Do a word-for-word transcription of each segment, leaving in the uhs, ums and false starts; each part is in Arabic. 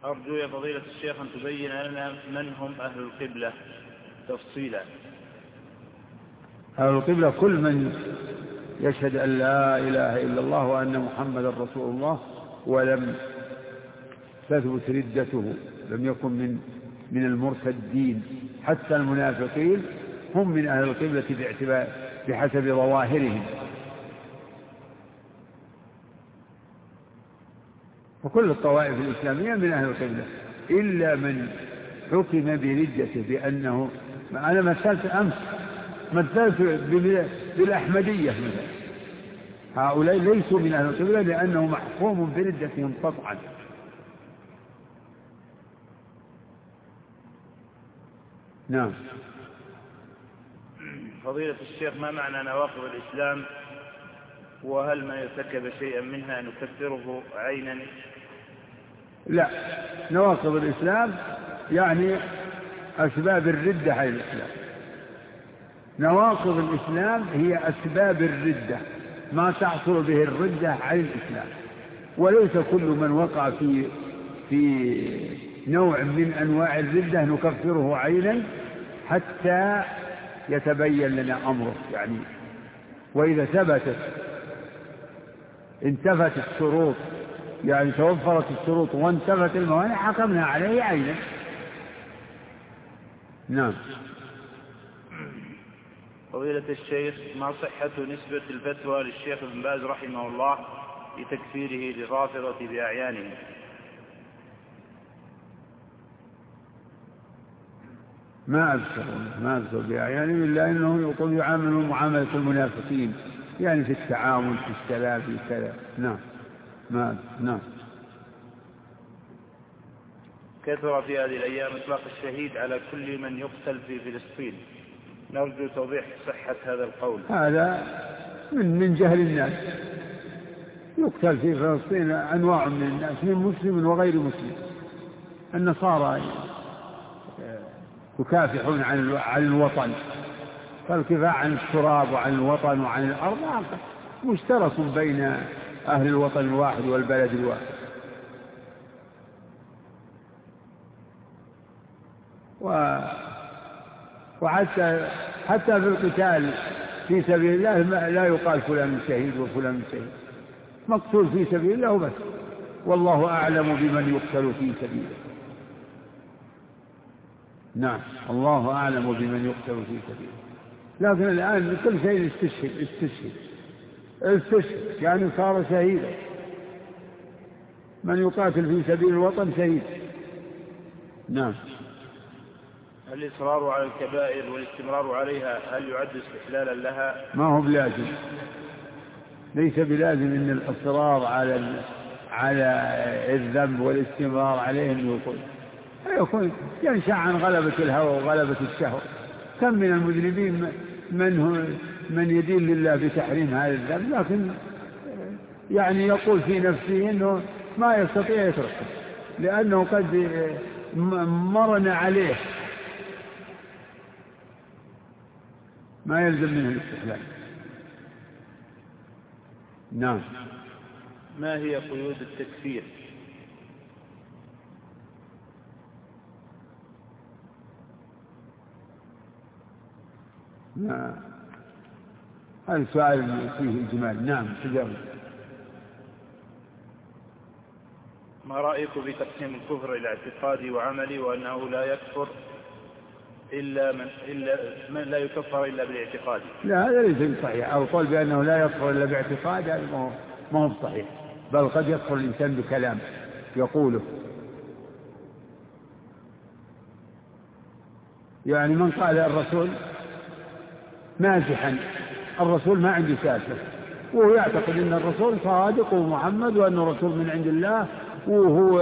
أرجو يا فضيلة الشيخ أن تبين لنا من هم أهل القبلة تفصيلا. أهل القبلة كل من يشهد أن لا إله إلا الله وأن محمد رسول الله ولم تثبت ردته، لم يكن من من المرتدين. حتى المنافقين هم من أهل القبلة باعتبار بحسب ظواهرهم. وكل الطوائف الإسلامية من أهل القبلة إلا من حكم بردته بأنه، أنا مثلت أمس مثلت بالأحمدية مثلا، هؤلاء ليسوا من أهل القبلة لأنه محكوم بردتهم قطعا. نعم. فضيلة الشيخ، ما معنى نواقض الإسلام؟ وهل من ارتكب شيئا منها نكفره عينا؟ لا، نواقض الإسلام يعني أسباب الردة عن الإسلام. نواقض الإسلام هي أسباب الردة، ما تحصل به الردة عن الإسلام. وليس كل من وقع في في نوع من أنواع الردة نكفره عينا حتى يتبين لنا أمره يعني. وإذا ثبتت انتفت الشروط، يعني توفرت الشروط وانتفت الموانع، حكمنا عليه عينا. نعم. فضيلة الشيخ، ما صحة نسبة الفتوى للشيخ ابن باز رحمه الله لتكفيره للرافضة بأعيانهم؟ ما أذكر ما أذكر بأعيانهم إلا أنه يقول يعاملون معاملة المنافقين، يعني في التعامل في السلام في كذا. نعم. ما نعم. كثر في هذه الأيام إطلاق الشهيد على كل من يقتل في فلسطين، نرجو توضيح صحة هذا القول. هذا من من جهل الناس. يقتل في فلسطين أنواع من الناس، من مسلم وغير مسلم. النصارى يكافحون عن الوطن، فالكفاح عن التراب وعن الوطن وعن الأرض مشترك بين أهل الوطن الواحد والبلد الواحد. و... وحتى حتى في القتال في سبيل الله لا يقال فلان شهيد وفلان شهيد، مقتول في سبيل الله وبس، والله أعلم بمن يقتل في سبيله. نعم، الله أعلم بمن يقتل في سبيله. لكن الآن كل شيء استشهد استشهد استشهد يعني صار شهيدا. من يقاتل في سبيل الوطن شهيد. نعم. الإصرار على الكبائر والاستمرار عليها هل يعد استحلالا لها؟ ما هو بلازم، ليس بلازم ان الإصرار على على الذنب والاستمرار عليه انه يكون يكون ينشأ عن غلبة الهوى وغلبة الشهوة. كم من المذنبين من هو من يدين لله بتحريم هذا الذنب، لكن يعني يقول في نفسه انه ما يستطيع يتركه لأنه قد مرن عليه، ما يلزم منه الاستحلال. نعم. ما هي قيود التكفير؟ ما هذا سؤال فيه إجمال. نعم تجاوز. ما رأيك في تقسيم الكفر إلى اعتقادي وعملي، وأنه لا يكفر إلا من, إلا من لا يكفر إلا بالاعتقاد؟ لا، هذا ليس صحيح. أو قول بأنه لا يكفر إلا باعتقاد هذا ما هو صحيح، بل قد يكفر الإنسان بكلام يقوله. يعني من قال الرسول مازحا، الرسول ما عنده سالفة، وهو يعتقد أن الرسول صادق ومحمد وأنه رسول من عند الله، وهو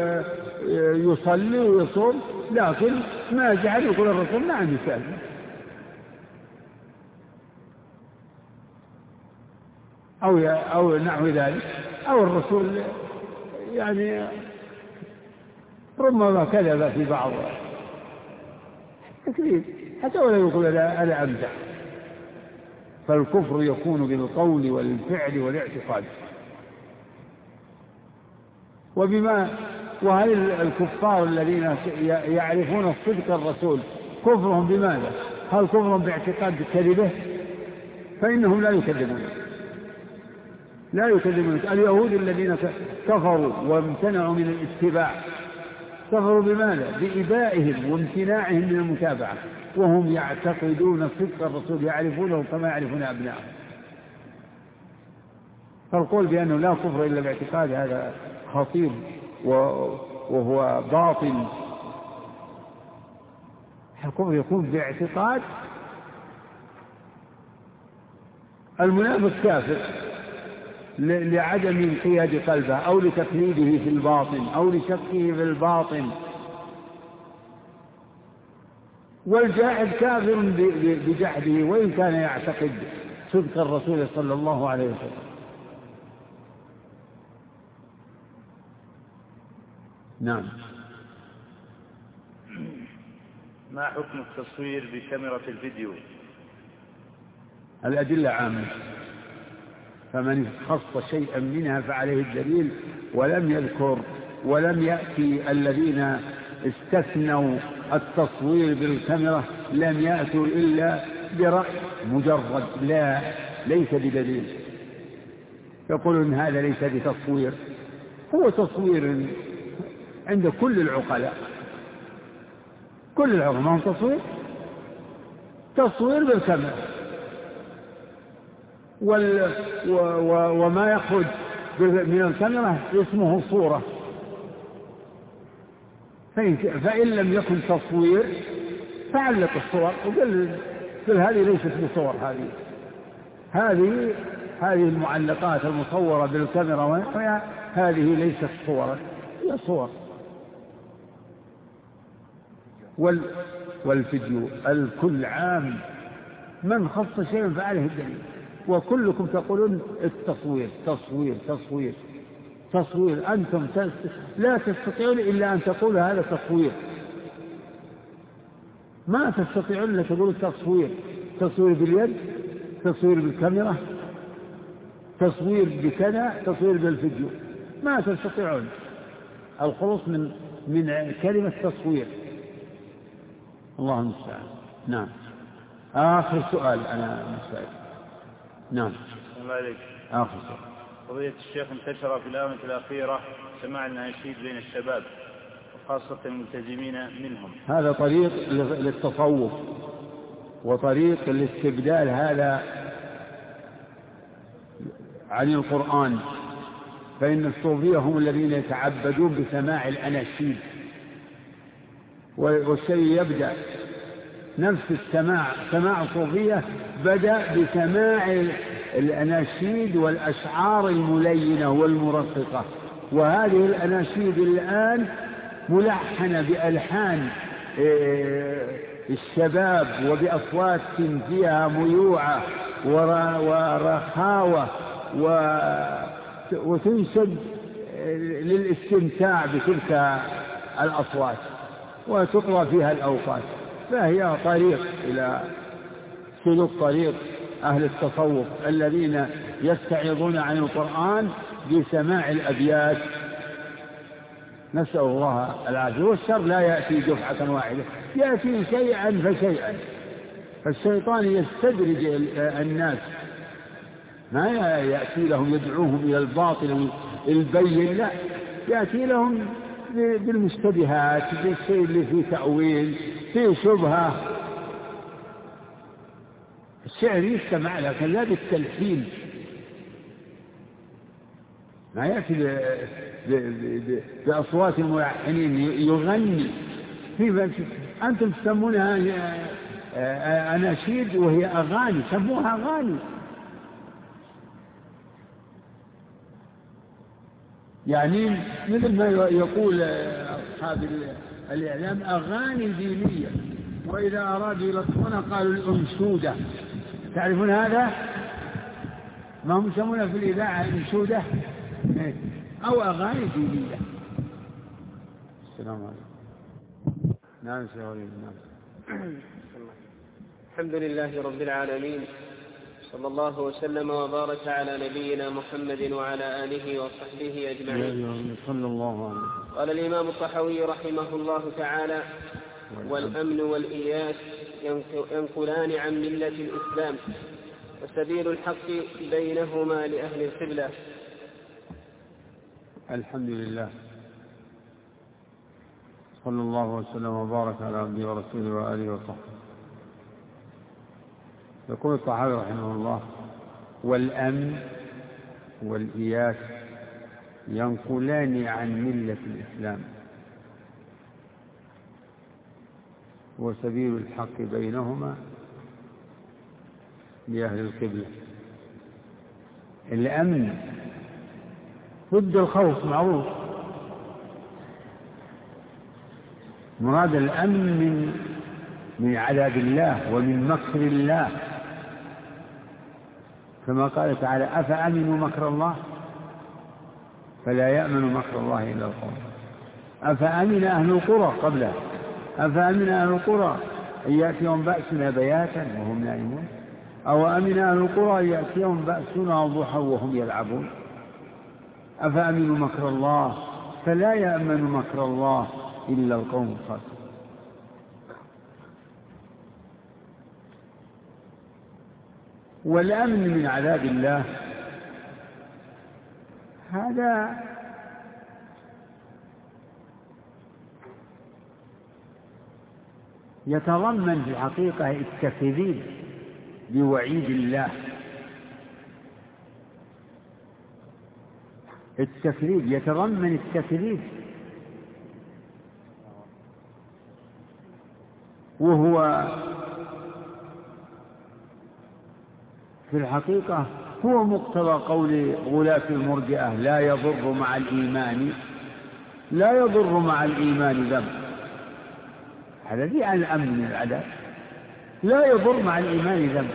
يصلي ويصوم، لكن مازحا يقول الرسول ما عنده سالفة. أو أو نحو ذلك، أو الرسول يعني ربما كذب في بعض تكذيب حتى ولا يقول أنا أمزح. فالكفر يكون بالقول والفعل والاعتقاد. وبما وهل الكفار الذين يعرفون صدق الرسول كفرهم بماذا؟ هل كفرهم باعتقاد كذبه؟ فإنهم لا يكذبون لا يكذبون اليهود الذين كفروا وامتنعوا من الاتباع كفروا بماذا؟ بإبائهم وامتناعهم من المتابعة، وهم يعتقدون صدق الرسول يعرفونه كما يعرفون أبنائهم. فالقول بأنه لا كفر إلا باعتقاد هذا خطير وهو باطل. الكفر يكون باعتقاد. المنافق كافر لعدم انقياد قلبه أو لتقليده في الباطن أو لشكه في الباطن، والجاحد كافر بجحده وإن كان يعتقد صدق الرسول صلى الله عليه وسلم. نعم. ما حكم التصوير بكاميرا الفيديو؟ الأدلة عامة، فمن خص شيئا منها فعليه الدليل، ولم يذكر ولم يأتي الذين استثنوا التصوير بالكاميرا لم يأتوا إلا برأي مجرد لا ليس بدليل. يقولون هذا ليس بتصوير، هو تصوير عند كل العقلاء، كل العقلاء ما هو تصوير تصوير بالكاميرا، وال و و وما يخرج من الكاميرا اسمه صورة، فإن لم يكن تصوير فعلق الصور وقل هذه ليست بصور، هذه هذه هذه المعلقات المصورة بالكاميرا هذه ليست صورا، هي صور. وال والفيديو الكل عام، من خص شيئا فعله الدليل، وكلكم تقولون التصوير تصوير تصوير تصوير. أنتم لا تستطيعون إلا أن تقولوا هذا تصوير، ما تستطيعون إلا تقولوا تصوير، تصوير باليد، تصوير بالكاميرا، تصوير بكذا، تصوير بالفيديو، ما تستطيعون الخلوص من من كلمة تصوير. الله المستعان. نعم. آخر سؤال أنا مستعد. نعم. عليك. آخر سؤال. قضية الشيخ انتشر في الآونة الأخيرة سماع الأناشيد بين الشباب وخاصة الملتزمين منهم. هذا طريق للتصوف وطريق الاستبدال هذا عن القرآن، فإن الصوفية هم الذين يتعبدون بسماع الأناشيد، والشيء يبدأ نفس السماع، سماع الصوفية بدأ بسماع الأناشيد والأشعار الملينة والمرققة، وهذه الأناشيد الآن ملحنة بألحان الشباب وبأصوات فيها ميوعة ورخاوة وتنشد للاستمتاع بتلك الأصوات وتقضى فيها الأوقات، فهي طريق إلى سلوك طريق أهل التصوف الذين يستعيضون عن القرآن بسماع الأبيات. نسأل الله العافية. والشر لا يأتي دفعة واحدة، يأتي شيئا فشيئا، فالشيطان يستدرج الناس، ما يأتي لهم يدعوهم إلى الباطل البين، لا، يأتي لهم بالمشتبهات، بالشيء اللي فيه تأويل، فيه شبهة. الشعر يستمع لكن لا بالتلحين، ما يأتي بأصوات الملحنين يغني في. أنتم تسمونها أناشيد وهي أغاني، سموها أغاني. يعني مثل ما يقول أصحاب الإعلام أغاني دينية، وإذا أرادوا يلطفونها قالوا الأنشودة. تعرفون هذا؟ ما هم يسمونها في الإذاعة أنشودة أو أغاني دينية. السلام عليكم. نعم سيدي. الحمد لله رب العالمين، صلى الله وسلم وبارك على نبينا محمد وعلى آله وصحبه أجمعين. صلى الله عليه وسلم. قال الإمام الطحاوي رحمه الله تعالى: والأمن والإياس ينقلان عن ملة الإسلام، وسبيل الحق بينهما لأهل القبلة. الحمد لله، صلى الله وسلم وبارك على عبده ورسوله وآله وصحبه. يقول الطحاوي رحمه الله: والأمن والإياس ينقلان عن ملة الإسلام، وسبيل الحق بينهما لأهل القبلة. الأمن ضد الخوف، معروف. مراد الأمن من من عذاب الله ومن مكر الله، كما قال تعالى: أفأمنوا مكر الله فلا يأمن مكر الله إلا القوم. أفأمن أهل القرى قبله، أفأمن أهل القرى أن يأتيهم بأسنا بياتا وهم نائمون، أو أمن أهل القرى أن يأتيهم بأسنا ضحى وهم يلعبون. أفأمنوا مكر الله فلا يأمن مكر الله إلا القوم الخاسرون. والأمن من عذاب الله هذا يتضمن في الحقيقة التكذيب بوعيد الله، التكذيب يتضمن التكذيب، وهو في الحقيقة هو مقتضى قول غلاة المرجئة: لا يضر مع الإيمان لا يضر مع الإيمان ذنب. هذا ذي الأمن من العذاب، لا يضر مع الإيمان ذنب.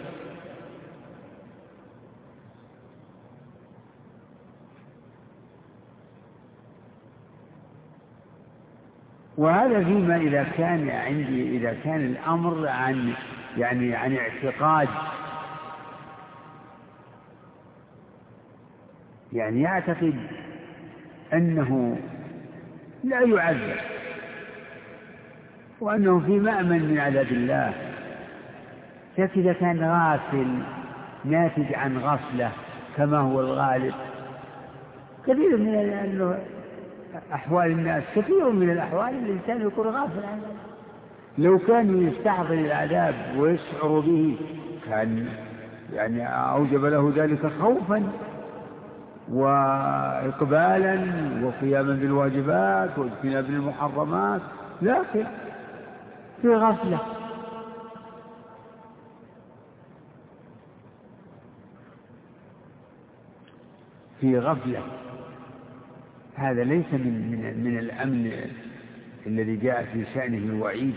وهذا فيما إذا كان عندي إذا كان الأمر عن يعني عن اعتقاد، يعني يعتقد أنه لا يعذب وأنه في مأمن من عذاب الله. لكن إذا كان غافل ناتج عن غفلة كما هو الغالب، كثير من أحوال الناس كثير من الأحوال الإنسان يكون غافل عنه. لو كان يستحضر العذاب ويشعر به كان يعني أوجب له ذلك خوفا وإقبالا وقياما بالواجبات واجتنابا بالمحرمات، لكن في غفلة. في غفلة هذا ليس من من من الأمن الذي جاء في شأنه الوعيد.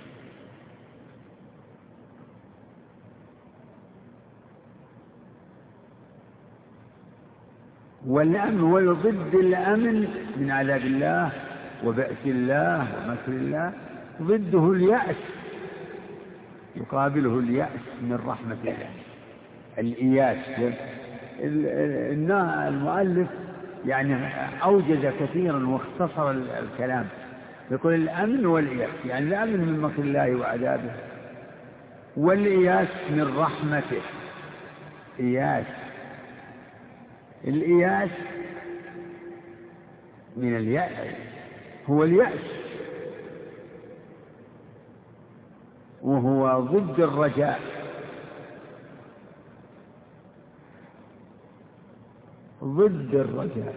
والأمن وضد الأمن من عذاب الله وبأس الله ومكر الله، ضده اليأس، يقابله اليأس من رحمة الله، الإياس. المؤلف يعني أوجز كثيرا واختصر الكلام، يقول الأمن والإياس، يعني الأمن من مكر الله وعذابه، والإياس من رحمته. إياس، الإياس من اليأس، هو اليأس، وهو ضد الرجاء. ضد الرجاء.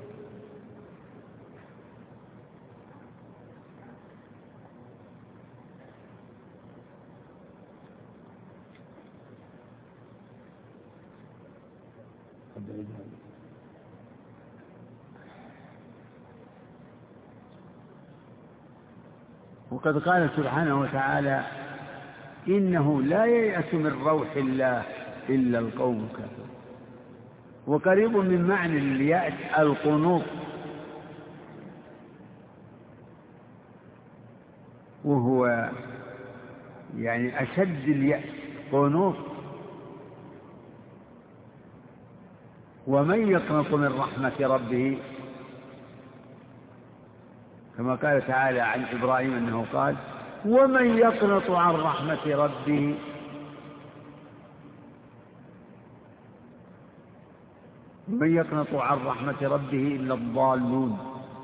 وقد قال سبحانه وتعالى: إنه لا ييأس من روح الله إلا القوم الكافرون. وقريب من معنى اليأس القنوط، وهو يعني أشد اليأس قنوط. ومن يقنط من رحمة ربه كما قال تعالى عن إبراهيم أنه قال ومن يقنط عن رحمة ربه من يقنط عن رحمة ربه إلا الضالون.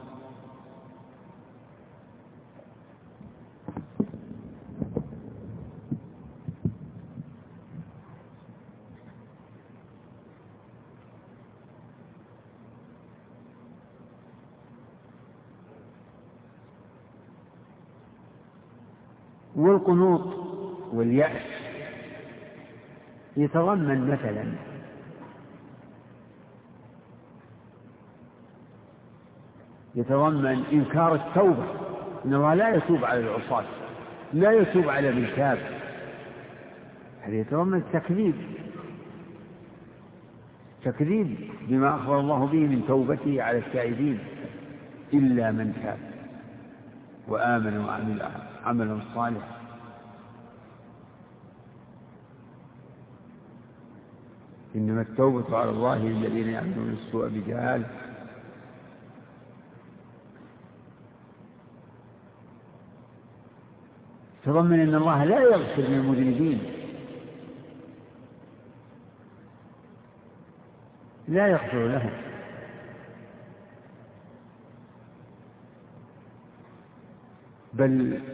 والقنوط واليأس يتضمن مثلا يتضمن إنكار التوبة، إن الله لا يتوب على العصاة، لا يتوب على من تاب، هذا يتضمن التكذيب تكذيب بما أخبر الله به من توبته على التائبين إلا من تاب وآمن وعمل عملا صالحا. إنما التوبة على الله للذين يعملون السوء بجهالة. تضمن أن الله لا يغفر للمذنبين، لا يغفر لهم، بل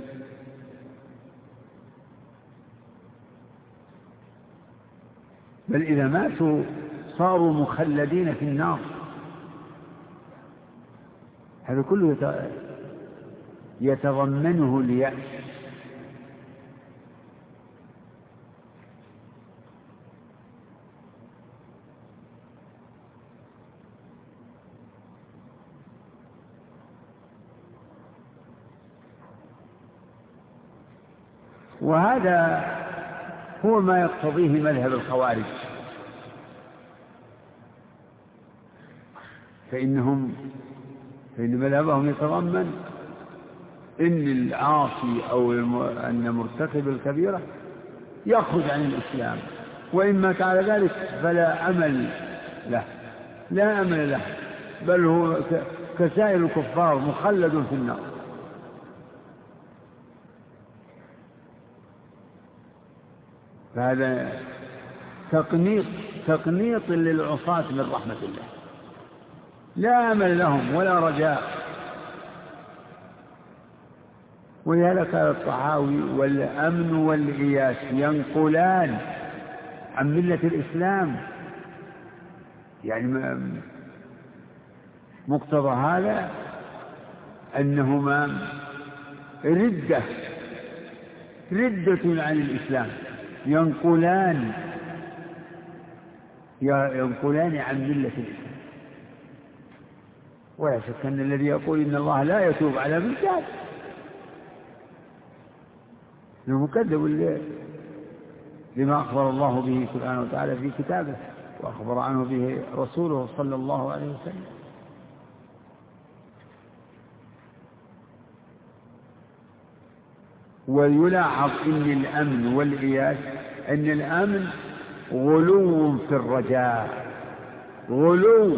بل إذا ماتوا صاروا مخلدين في النار. هذا كله يتضمنه اليأس. وهذا هو ما يقتضيه مذهب الخوارج، فإنهم فإن مذهبهم يتضمن إن العاصي أو أن مرتكب الكبيرة يخرج عن الإسلام، وإن مات على ذلك فلا أمل له لا أمل له بل هو كسائر الكفار مخلد في النار. فهذا تقنيط تقنيط للعصاة من رحمة الله، لا أمل لهم ولا رجاء. ولهذا قال الطحاوي والأمن والإياس ينقلان عن ملة الإسلام، يعني مقتضى هذا أنهما ردة ردة عن الإسلام، ينقلان ينقلان عن ملة الإسلام. ولا شك أن الذي يقول إن الله لا يتوب على من تاب إنه مكذب لما أخبر الله به سبحانه وتعالى في كتابه وأخبر عنه به رسوله صلى الله عليه وسلم. ويلاحظ إن الأمن والإياس أن الأمن غلو في الرجاء، غلو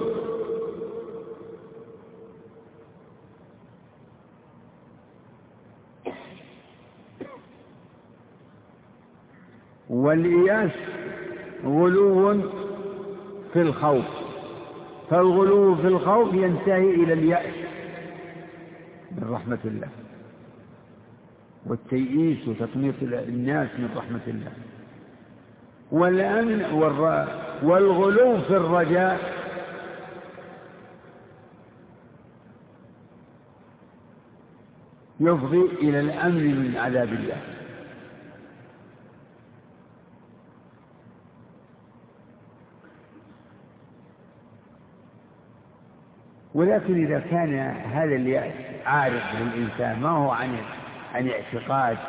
والإياس غلو في الخوف، فالغلو في الخوف ينتهي إلى اليأس من رحمة الله والتيئيس وتقنيط الناس من رحمة الله. والأمن والغلو في الرجاء يفضي إلى الأمن من عذاب الله. ولكن إذا كان هذا اليأس عارف للإنسان ما هو عن عن اعتقاد،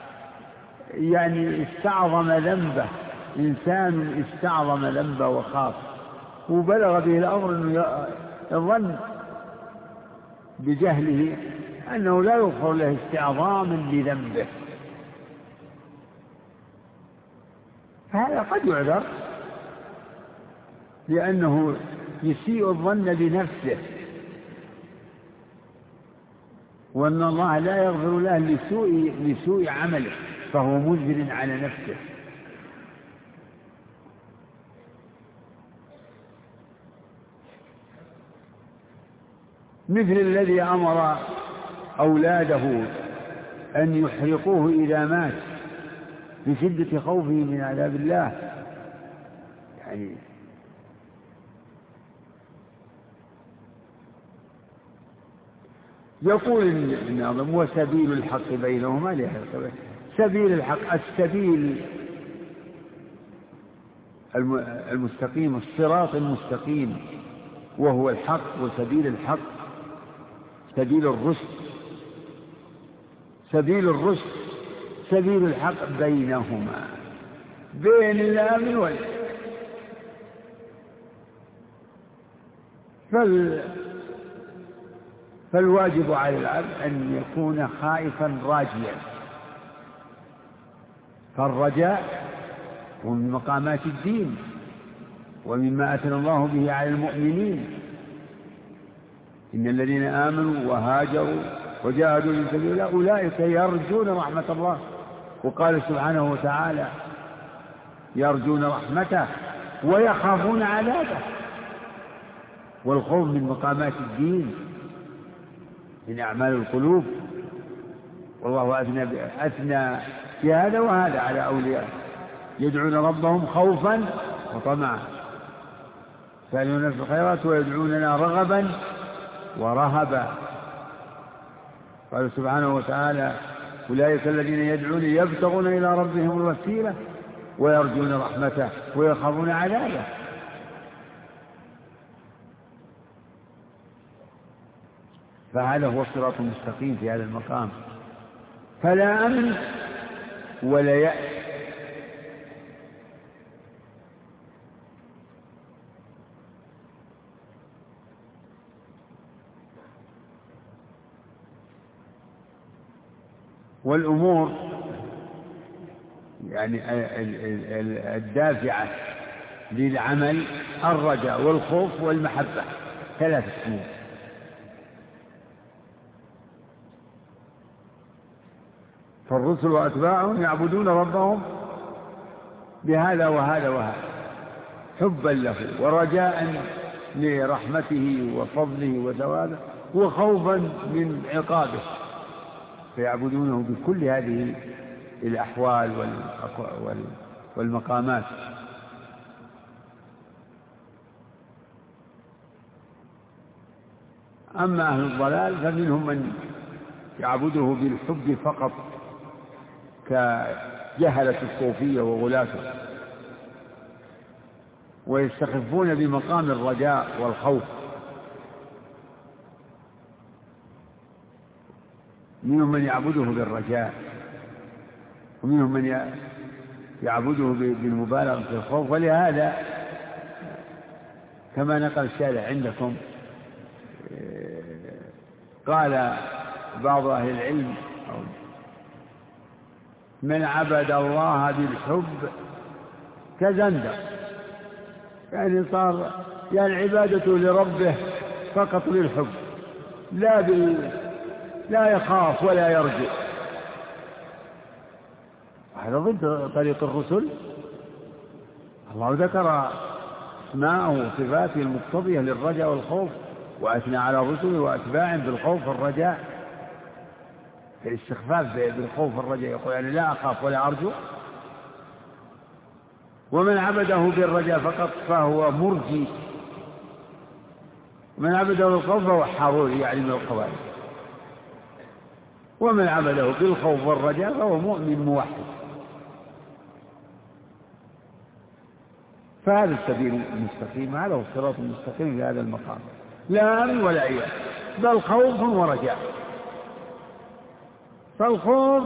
يعني استعظم ذنبه، إنسان استعظم ذنبه وخاف وبلغ به الأمر أنه يظن بجهله أنه لا يغفر له استعظاما لذنبه، فهذا قد يعذر لأنه يسيء الظن بنفسه وأن الله لا يغفر له لسوء, لسوء عمله، فهو مجبر على نفسه. مثل الذي أمر أولاده أن يحرقوه إذا مات بشدة خوفه من عذاب الله. يعني يقول الناظم: وسبيل الحق بينهما. سبيل الحق، السبيل المستقيم، الصراط المستقيم، وهو الحق، وسبيل الحق سبيل الرشد. سبيل الرشد سبيل الحق بينهما، بين الآمن والآمن. فال فالواجب على العبد أن يكون خائفا راجيا، فالرجاء ومن مقامات الدين ومما أثنى الله به على المؤمنين: إن الذين آمنوا وهاجروا وجاهدوا في سبيل الله أولئك يرجون رحمة الله. وقال سبحانه وتعالى: يرجون رحمته ويخافون عذابه. والخوف من مقامات الدين، من أعمال القلوب، والله أثنى, أثنى في هذا وهذا على أولياء: يدعون ربهم خوفا وطمعا، فعلون في الخيرات ويدعوننا رغبا ورهبا. قال سبحانه وتعالى: أولئك الذين يدعون يبتغون إلى ربهم الوسيلة ويرجون رحمته ويخافون عذابه. فهذا هو الصراط المستقيم في هذا المقام، فلا أمن ولا يأس. والأمور يعني الدافعة للعمل الرجاء والخوف والمحبة، ثلاثة أمور. فالرسل وأتباعهم يعبدون ربهم بهذا وهذا وهذا، حبا له ورجاء لرحمته وفضله وثوابه وخوفا من عقابه، فيعبدونه بكل هذه الأحوال والمقامات. أما أهل الضلال فمنهم من يعبده بالحب فقط كجهلة الصوفية وغلاته، ويستخفون بمقام الرجاء والخوف. منهم من يعبده بالرجاء، ومنهم من يعبده بالمبالغة في الخوف. ولهذا كما نقل الشارع عندكم قال بعض أهل العلم: من عبد الله بالحب كزندق، يعني صار يعني عبادته لربه فقط للحب، لا بال لا يخاف ولا يرجع. هذا ضد طريق الرسل. الله ذكر اسماءه وصفاته المقتضية للرجاء والخوف، وأثنى على رسله وأتباعهم بالخوف والرجاء، الاستخفاف بالخوف والرجاء، يقول يعني لا أخاف ولا أرجو. ومن عبده بالرجاء فقط فهو مرجي، ومن عبده بالخوف فهو حروري، يعني من الخوارج. ومن عبده بالخوف والرجاء فهو مؤمن موحد. فهذا السبيل المستقيم، هذا هو الصراط المستقيم في هذا المقام، لا أمن ولا إياس، بل خوف ورجاء. فالخوف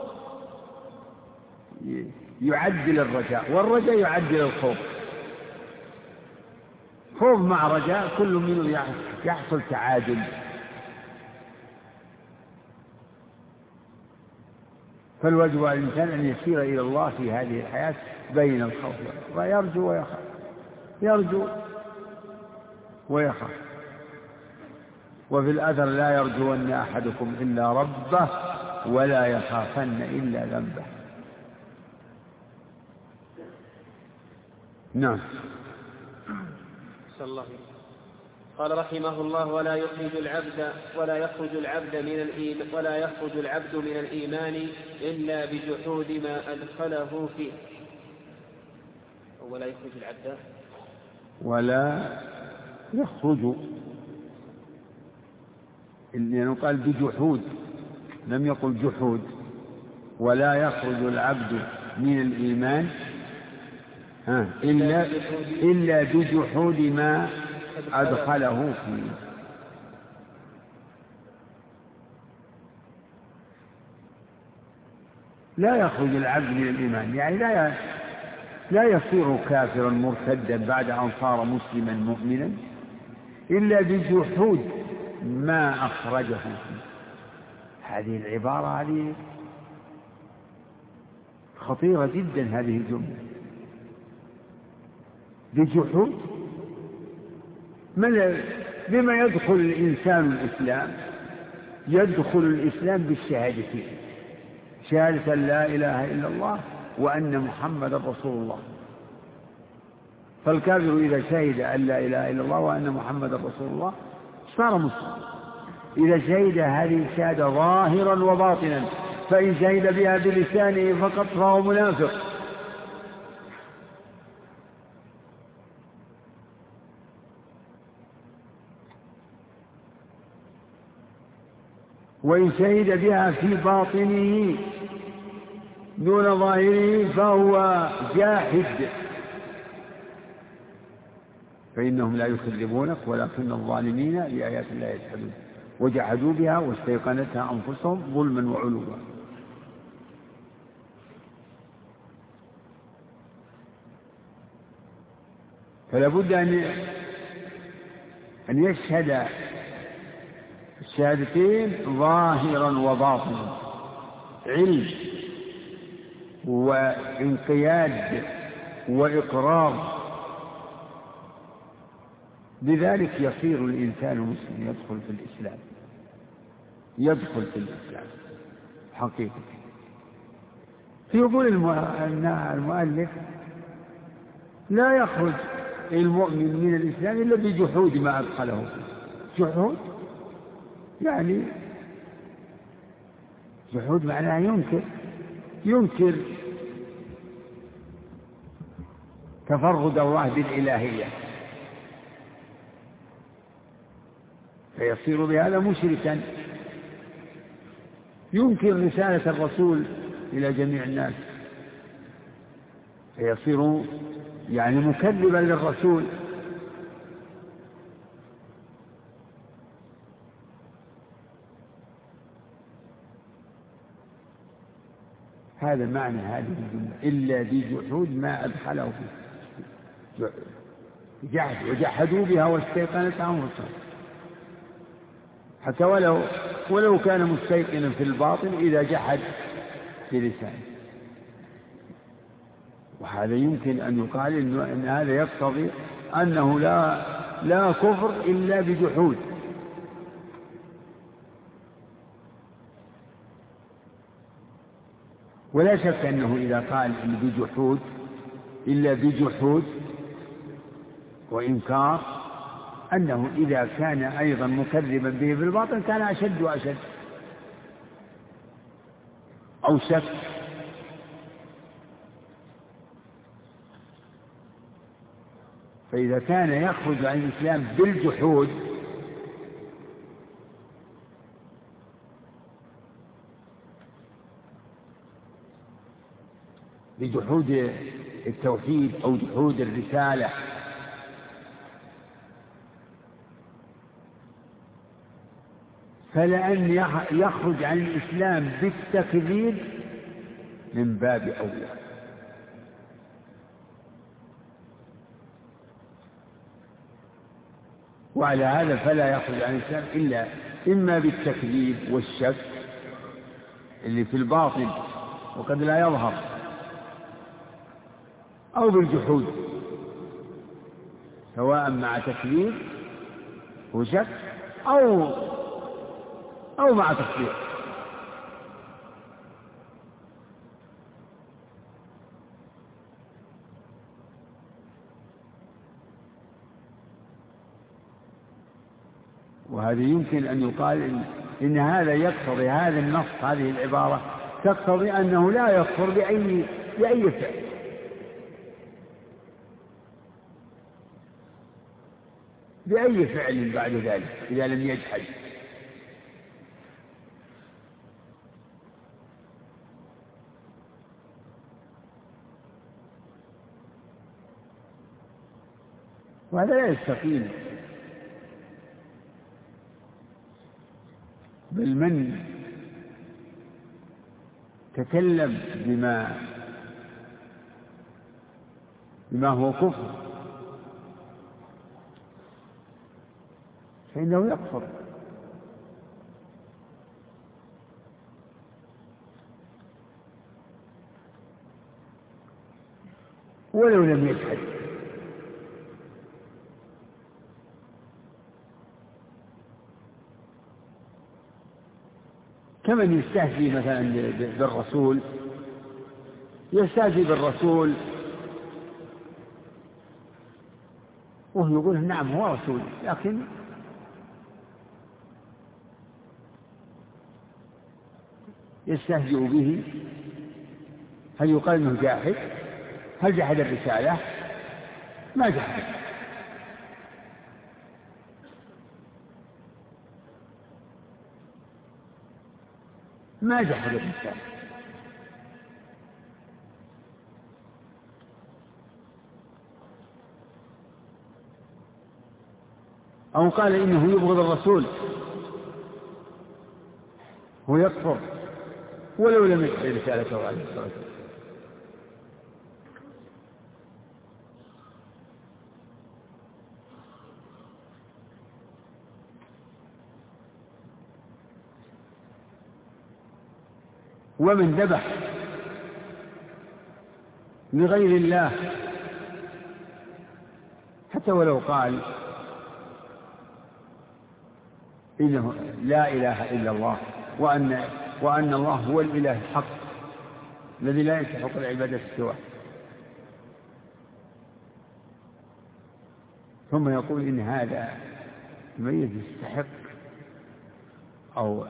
يعدل الرجاء، والرجاء يعدل الخوف. خوف مع رجاء كل منه يحصل تعادل. فالواجب على الإنسان أن يسير إلى الله في هذه الحياة بين الخوف ويرجو ويخاف، يرجو ويخاف. وفي الأثر لا يرجون أحدكم إلا ربه ولا يخافن إلا ذنبه. نعم. صلى الله عليه وسلم. قال رحمه الله: ولا يخرج العبد ولا يخرج العبد من الإيمان ولا يخرج العبد من الإيمان إلا بجحود ما أدخله فيه. ولا يخرج العبد ولا يخرج، لأنه قال بجحود لم يقل جحود. ولا يخرج العبد من الإيمان ها إلا إلا بجحود ما أدخله فيه. لا يخرج العبد من الإيمان يعني لا لا يصير كافرا مرتدا بعد أن صار مسلما مؤمنا إلا بجحود ما أخرجه فيه. هذه العبارة هذه خطيرة جدا، هذه الجملة بجحود. لما يدخل الإنسان الإسلام؟ يدخل الإسلام بالشهادتين، شهادة لا إله إلا الله وأن محمد رسول الله. فالكافر إذا شهد أن لا إله إلا الله وأن محمد رسول الله صار مسلم. إذا شهد هذه الشهادة ظاهرا وباطنا، فإن شهد بها بلسانه فقط فهو منافق. وإن شهد بها في باطنه دون ظاهره فهو جاحد. فإنهم لا يكذبونك ولكن الظالمين بآيات الله يجحدون وجحدوا بها واستيقنتها أنفسهم ظلما وعلوا. فلا بد أن أن يشهد الشهادتين ظاهرا وباطنا، علم وانقياد وإقرار. بذلك يصير الإنسان مسلم، يدخل في الإسلام، يدخل في الإسلام حقيقة. يقول المؤلف: لا يخرج المؤمن من الإسلام إلا بجحود ما أدخله فيه. جحود يعني جحود معناه ينكر ينكر تفرد الله بالإلهية، فيصير بهذا مشركا، ينكر رسالة الرسول إلى جميع الناس، فيصير يعني مكذبا للرسول. هذا معنى هذه الجملة: إلا بجحود ما أدخله فيه. جحد وجحدوا بها واستيقنتها أنفسهم، حتى ولو ولو كان مستيقنا في الباطن إذا جحد بلسانه. وهذا يمكن أن يقال إن هذا يقتضي أنه لا لا كفر إلا بجحود. ولا شك أنه إذا قال بجحود إلا بجحود وإنكار، أنه إذا كان أيضا مكذبا به بالباطن كان أشد وأشد، أو شك. فإذا كان يخرج عن الإسلام بالجحود بجحود التوحيد أو جحود الرسالة، فلأن يخرج عن الإسلام بالتكذيب من باب أولى. وعلى هذا فلا يخرج عن الإسلام إلا إما بالتكذيب والشك اللي في الباطن وقد لا يظهر، أو بالجحود سواء مع تكذيب وشك أو أو مع تكفير. وهذا يمكن أن يقال إن, إن هذا يقتضي، هذا النص هذه العبارة تقتضي أنه لا يكفر بأي بأي فعل، بأي فعل بعد ذلك إذا لم يجحد. وهذا لا يستقيم. بل من تكلم بما بما هو كفر فإنه يكفر. ولو لم يجحد. كمن يستهزئ مثلا بالرسول، يستهزئ بالرسول وهو يقول نعم هو رسول، لكن يستهزئ به. هل يقال انه جاحد؟ هل جحد الرسالة؟ ما جحد. ما جحد الرسالة. أو قال إنه يبغض الرسول هو يكفر ولو لم يجحد رسالته عليه الصلاة والسلام. ومن ذبح لغير الله حتى ولو قال إنه لا إله إلا الله وأن, وأن الله هو الإله الحق الذي لا يستحق العبادة سواه، ثم يقول إن هذا ميت يستحق أو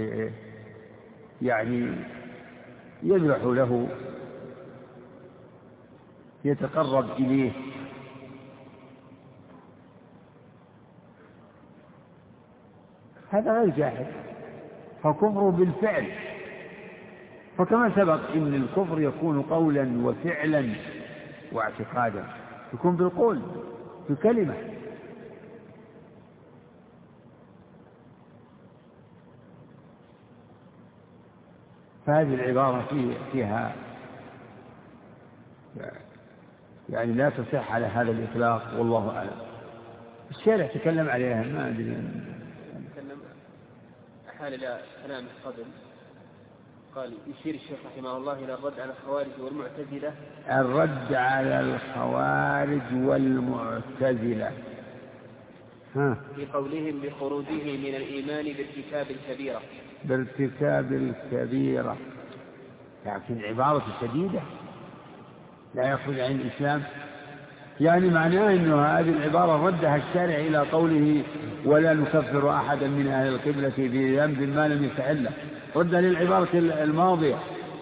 يعني يذبح له يتقرب إليه، هذا غير جاحد، فكفر بالفعل. فكما سبق إن الكفر يكون قولا وفعلا واعتقادا، يكون بالقول بكلمة. فهذه العبارة فيها يعني لا تصح على هذا الإطلاق، والله أعلم. الشارع تكلم عليها، ما أدري. تكلم حال إلى كلامه قبل، قال يشير الشيخ رحمه الله إلى الرد على الخوارج والمعتزلة. الرد على الخوارج والمعتزلة ها في قولهم بخروجه من الإيمان بارتكاب الكبيرة. بارتكاب الكبيرة، لكن عبارة شديدة، لا يخرج عن الإسلام. يعني معناه أنه هذه العبارة ردها الشارع إلى قوله ولا نكفر أحدا من أهل القبلة بذنب ما لم يستحله، ردها للعبارة الماضية.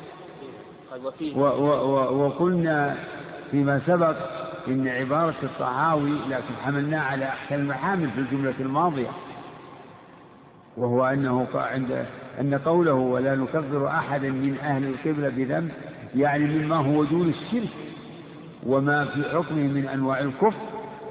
وقلنا فيما سبق إن عبارة الطحاوي لكن حملناه على أحسن المحامل في الجملة الماضية، وهو أنه عند أن قوله ولا نكفر أحدا من أهل القبلة بذنب يعني مما هو دون الشرك وما في حكمه من أنواع الكفر.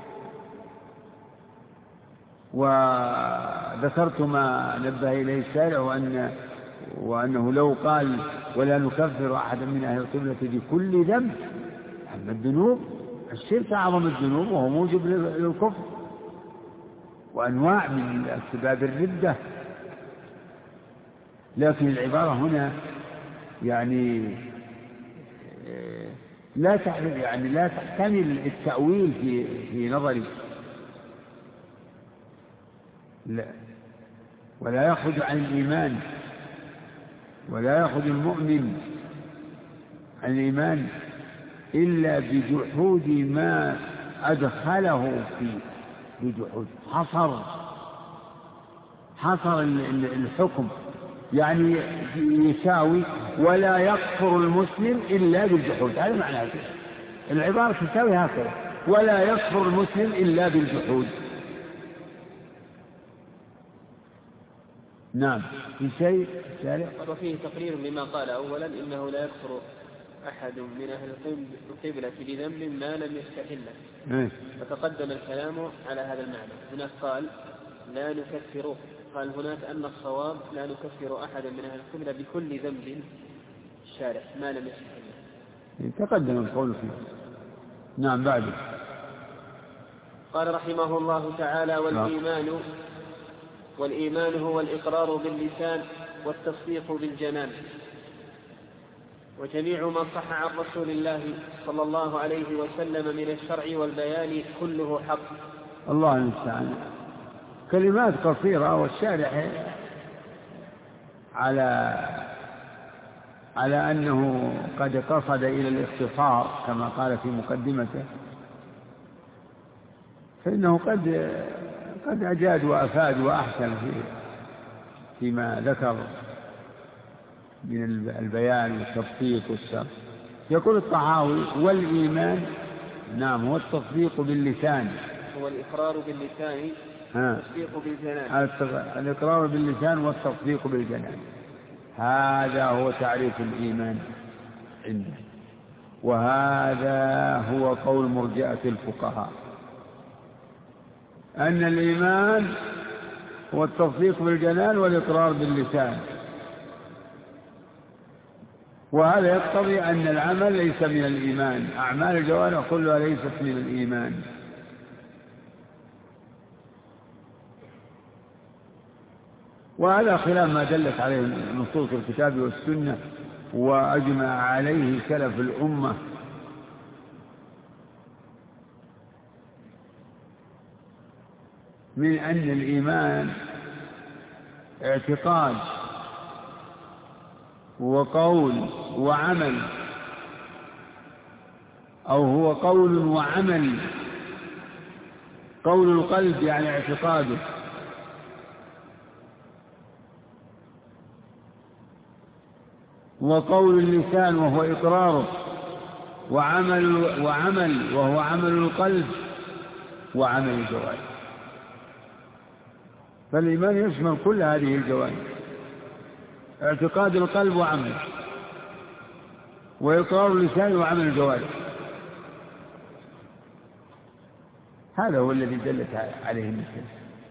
وذكرت ما نبه إليه الشارع وأن وأنه لو قال ولا نكفر أحدا من أهل القبلة بكل ذنب، أما الذنوب الشرك أعظم الذنوب وهو موجب للكفر وأنواع من أسباب الردة. لكن العبارة هنا يعني لا تحمل يعني لا تحتمل التأويل في في نظري. لا ولا يخرج عن الإيمان، ولا يخرج المؤمن عن الإيمان إلا بجحود ما أدخله فيه، بجحود حصر حصر الحكم، يعني يساوي ولا يكفر المسلم إلا بالجحود، هذا معنى العبارة تساوي هكذا، ولا يكفر المسلم إلا بالجحود. نعم. في شيء ثالث وفيه تقرير لما قال أولا إنه لا يكفر أحد من أهل القبلة بذنب ما لم يستحله، وتقدم الكلام على هذا المعنى. هناك قال لا نكفره، قال هناك أن الصواب لا نكفر أحدا من أهل القبلة بكل ذنب الشارع ما لم يستحله، تقدم القول فيه. نعم. بعده قال رحمه الله تعالى والإيمان والإيمان هو الإقرار باللسان والتصديق بالجنان، وجميع ما صح عن رسول الله صلى الله عليه وسلم من الشرع والبيان كله حق. الله المستعان. كلمات قصيرة والشارح على على أنه قد قصد إلى الاختصار كما قال في مقدمته، فإنه قد قد أجاد وأفاد وأحسن فيما ذكر من البيان والتبسيط والشرح. يقول الطحاوي والإيمان نعم هو التصديق باللسان، هو الإقرار باللسان والتصديق بالجنان. الإقرار باللسان والتصديق بالجنان، هذا هو تعريف الإيمان عنده، وهذا هو قول مرجئة الفقهاء، أن الإيمان هو التصديق بالجنان والإقرار باللسان، وهذا يقتضي أن العمل ليس من الإيمان، أعمال الجوارح كلها ليست من الإيمان. وهذا خلاف ما دلت عليه نصوص الكتاب والسنة وأجمع عليه سلف الأمة من أن الإيمان اعتقاد وقول وعمل، أو هو قول وعمل. قول القلب يعني اعتقاده، وقول اللسان وهو إقراره، وعمل وعمل وهو عمل القلب وعمل الجوارح. فالإيمان يشمل كل هذه الجوانب، اعتقاد القلب وعمل، وإقرار اللسان وعمل الجوارح، هذا هو الذي دلت عليه المسلم.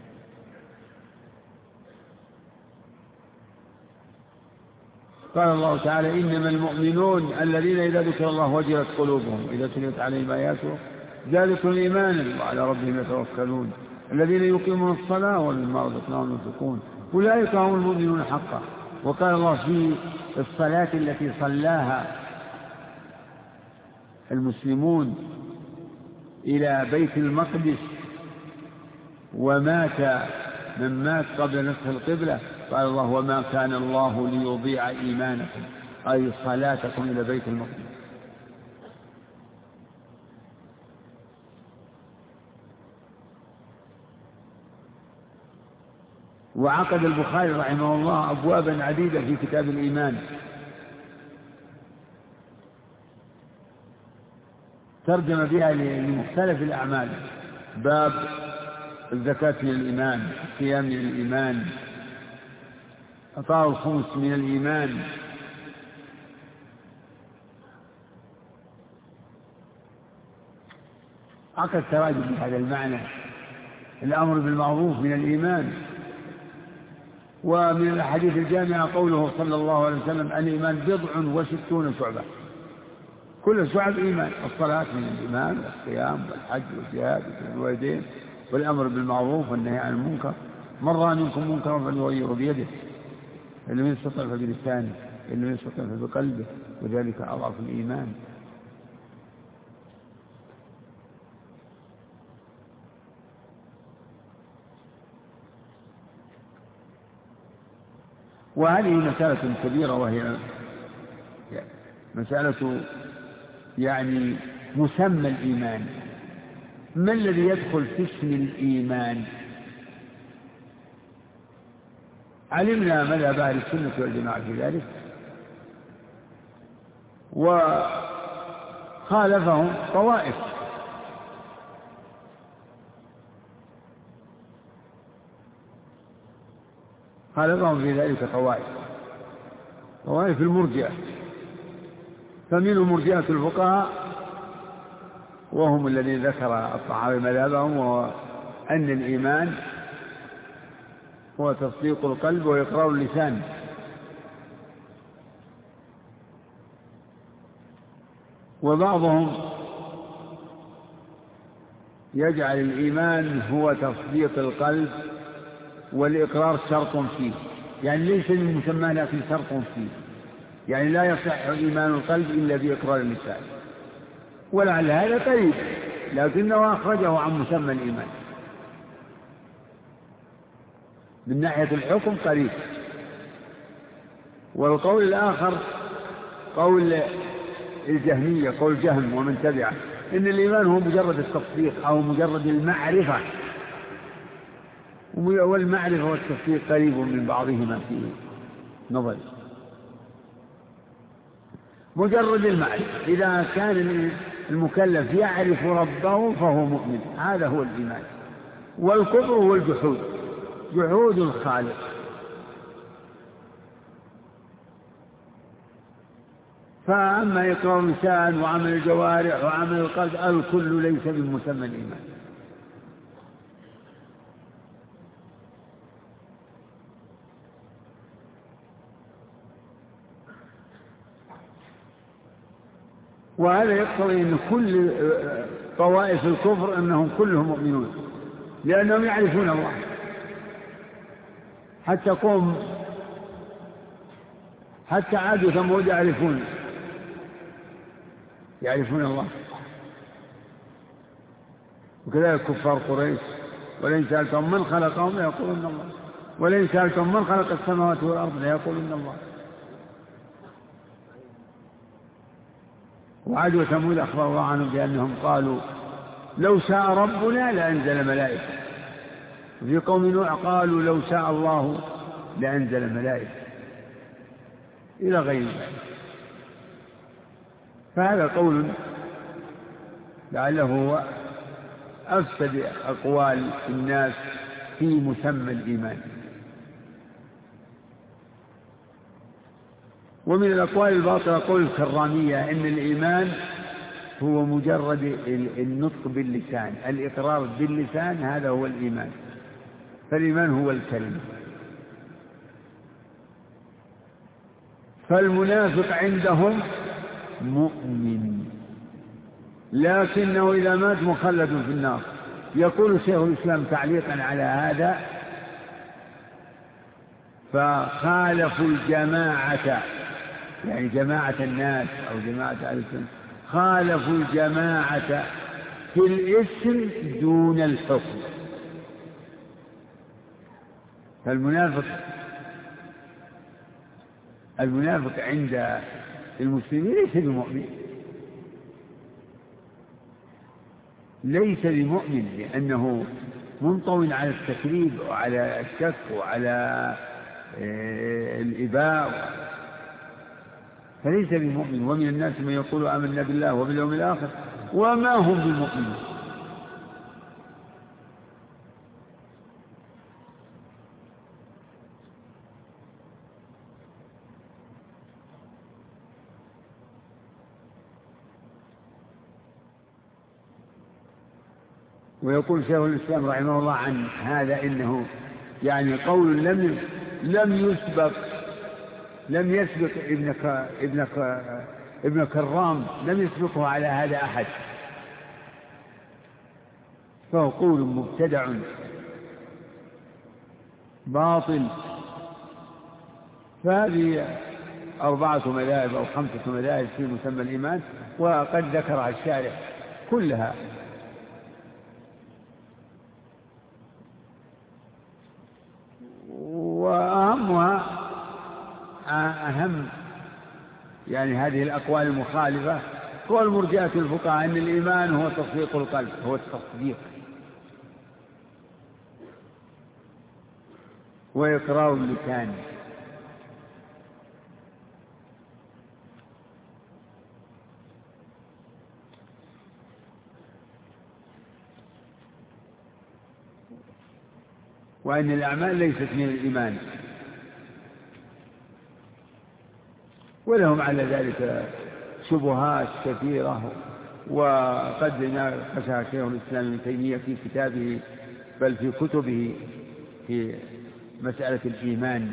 قال الله تعالى إنما المؤمنون الذين إذا ذكر الله وجلت قلوبهم إذا تليت عليهم آياته زادتهم إيمانا وعلى ربهم يتوكلون الذين يقيمون الصلاة ومما رزقناهم ينفقون أولئك هم المؤمنون حقا. وقال الله في الصلاة التي صلاها المسلمون إلى بيت المقدس ومات من مات قبل نصف القبلة، قال الله وما كان الله ليضيع إيمانكم أي صلاتكم إلى بيت المقدس. وعقد البخاري رحمه الله أبوابا عديدة في كتاب الإيمان ترجم بها لمختلف الأعمال، باب الزكاة من الإيمان، الصيام من الإيمان، إعطاء الخمس من الإيمان، عقد تراجم بهذا المعنى، الأمر بالمعروف من الإيمان. ومن الأحاديث الجامعة قوله صلى الله عليه وسلم الإيمان بضع وستون شعبة، كل شعب إيمان، الصلاة من الإيمان، والصيام والحج والجهاد والوالدين والأمر بالمعروف والنهي عن المنكر، من رأى منكم منكرا فليغيره بيده إن لم يستطع فبلسانه إن لم يستطع فبقلبه وذلك أضعف الإيمان. وهذه مسألة كبيرة، وهي مسألة يعني مسمى الإيمان. ما الذي يدخل في اسم الإيمان؟ علمنا مذهب أهل السنة والجماعة في ذلك، وخالفهم طوائف. خالفهم في ذلك طوائف طوائف المرجئة، فمنهم مرجئة الفقهاء وهم الذين ذكر الطحاوي مذهبهم، وهو أن الإيمان هو تصديق القلب وإقرار اللسان. وبعضهم يجعل الإيمان هو تصديق القلب والإقرار شرط فيه، يعني ليس من مسمى لكن شرط فيه، يعني لا يصح إيمان القلب إلا بإقرار اللسان. ولعل هذا قريب، لكنه أخرجه عن مسمى الإيمان من ناحية الحكم قريب. والقول الآخر قول الجهمية، قول جهم ومن تبعه، إن الإيمان هو مجرد التصديق أو مجرد المعرفة، والمعرفة والتصديق قريب من بعضهما في نظر. مجرد المعرفة، إذا كان المكلف يعرف ربه فهو مؤمن، هذا هو الإيمان. والكفر هو الجحود، جحود الخالق. فأما إقرار اللسان وعمل الجوارح وعمل القلب الكل ليس من مسمى الإيمان. وهذا يقتضي أن كل طوائف الكفر أنهم كلهم مؤمنون، لأنهم يعرفون الله. حتى قوم حتى عاد وثمود يعرفون يعرفون الله، وكذلك كفار قريش، ولئن سألتهم من خلقهم ليقولون الله، ولئن سألتهم من خلق السماوات والأرض ليقولون الله. وعاد وثمود أخبر الله عنهم بأنهم قالوا لو شاء ربنا لأنزل ملائكة، وفي قوم نوح قالوا لو شاء الله لأنزل ملائكة، إلى غير ذلك. فهذا قول لعله هو أفسد أقوال الناس في مسمى الإيمان. ومن الأقوال الباطلة قول الكرامية إن الإيمان هو مجرد النطق باللسان، الإقرار باللسان، هذا هو الإيمان. فالإيمان هو الكلمة. فالمنافق عندهم مؤمن، لكنه إذا مات مخلد في النار. يقول شيخ الإسلام تعليقا على هذا: فخالفوا الجماعة، يعني جماعة الناس أو جماعة أهل السنة، خالفوا الجماعة في الاسم دون الحكم. فالمنافق المنافق عند المسلمين ليس بمؤمن، ليس بمؤمن لأنه منطوي على التكذيب وعلى الشك وعلى الإباء، فليس بمؤمن. ومن الناس من يقول آمنا بالله وباليوم الآخر وما هم بمؤمنين. ويقول شيخ الإسلام رحمه الله عن هذا إنه يعني قول لم لم يسبق لم يسبق ابن ابن ابن كرام لم يسبقه على هذا أحد، فهو قول مبتدع باطل. فهذه أربعة مذاهب أو خمسة مذاهب في مسمى الإيمان، وقد ذكرها الشارح كلها. وأهمها أهم يعني هذه الأقوال المخالفة قول مرجئة الفقهاء أن الإيمان هو تصديق القلب، هو التصديق وإقرار اللسان. وأن الأعمال ليست من الإيمان، ولهم على ذلك شبهات كثيرة، وقد ناقشها شيخ الإسلام ابن تيمية في كتابه بل في كتبه في مسألة الإيمان.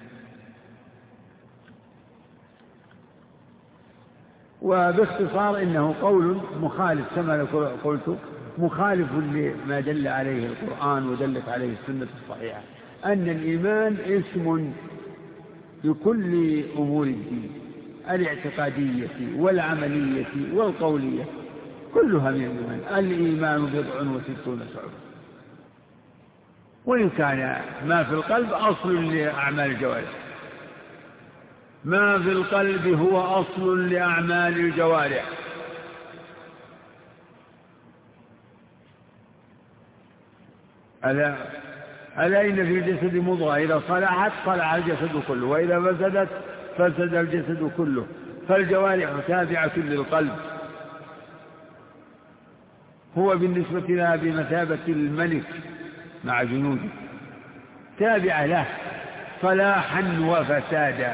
وباختصار إنه قول مخالف كما قلت، مخالف لما دل عليه القرآن ودلت عليه السنة الصحيحة، أن الإيمان اسم لكل أمور الدين الاعتقادية والعملية والقولية، كلها من الإيمان. الإيمان بضع وستون شعبة، وإن كان ما في القلب أصل لأعمال الجوارح، ما في القلب هو أصل لأعمال الجوارح. ألا ألا إن في الجسد مضغة إذا صلحت صلح الجسد كله، وإذا فسدت فسد الجسد كله. فالجوارح تابعة للقلب، هو بالنسبة لها بمثابة الملك مع جنوده، تابعة له صلاحا وفسادا.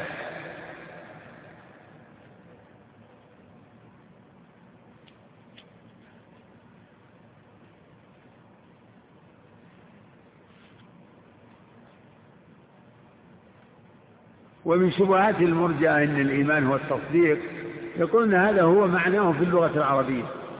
ومن شبهات المرجئة أن الإيمان هو التصديق، يقولون هذا هو معناه في اللغة العربية،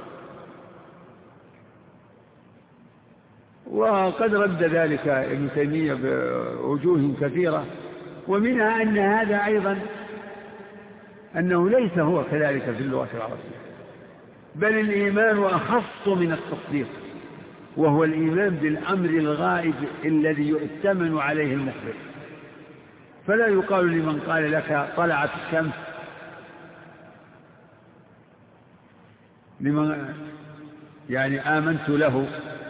وقد رد ذلك ابن تيمية بوجوه كثيرة، ومنها أن هذا أيضا أنه ليس هو كذلك في اللغة العربية، بل الإيمان أخص من التصديق، وهو الإيمان بالأمر الغائب الذي يؤتمن عليه المخبر. فلا يقال لمن قال لك طلعت الشمس لمن يعني آمنت له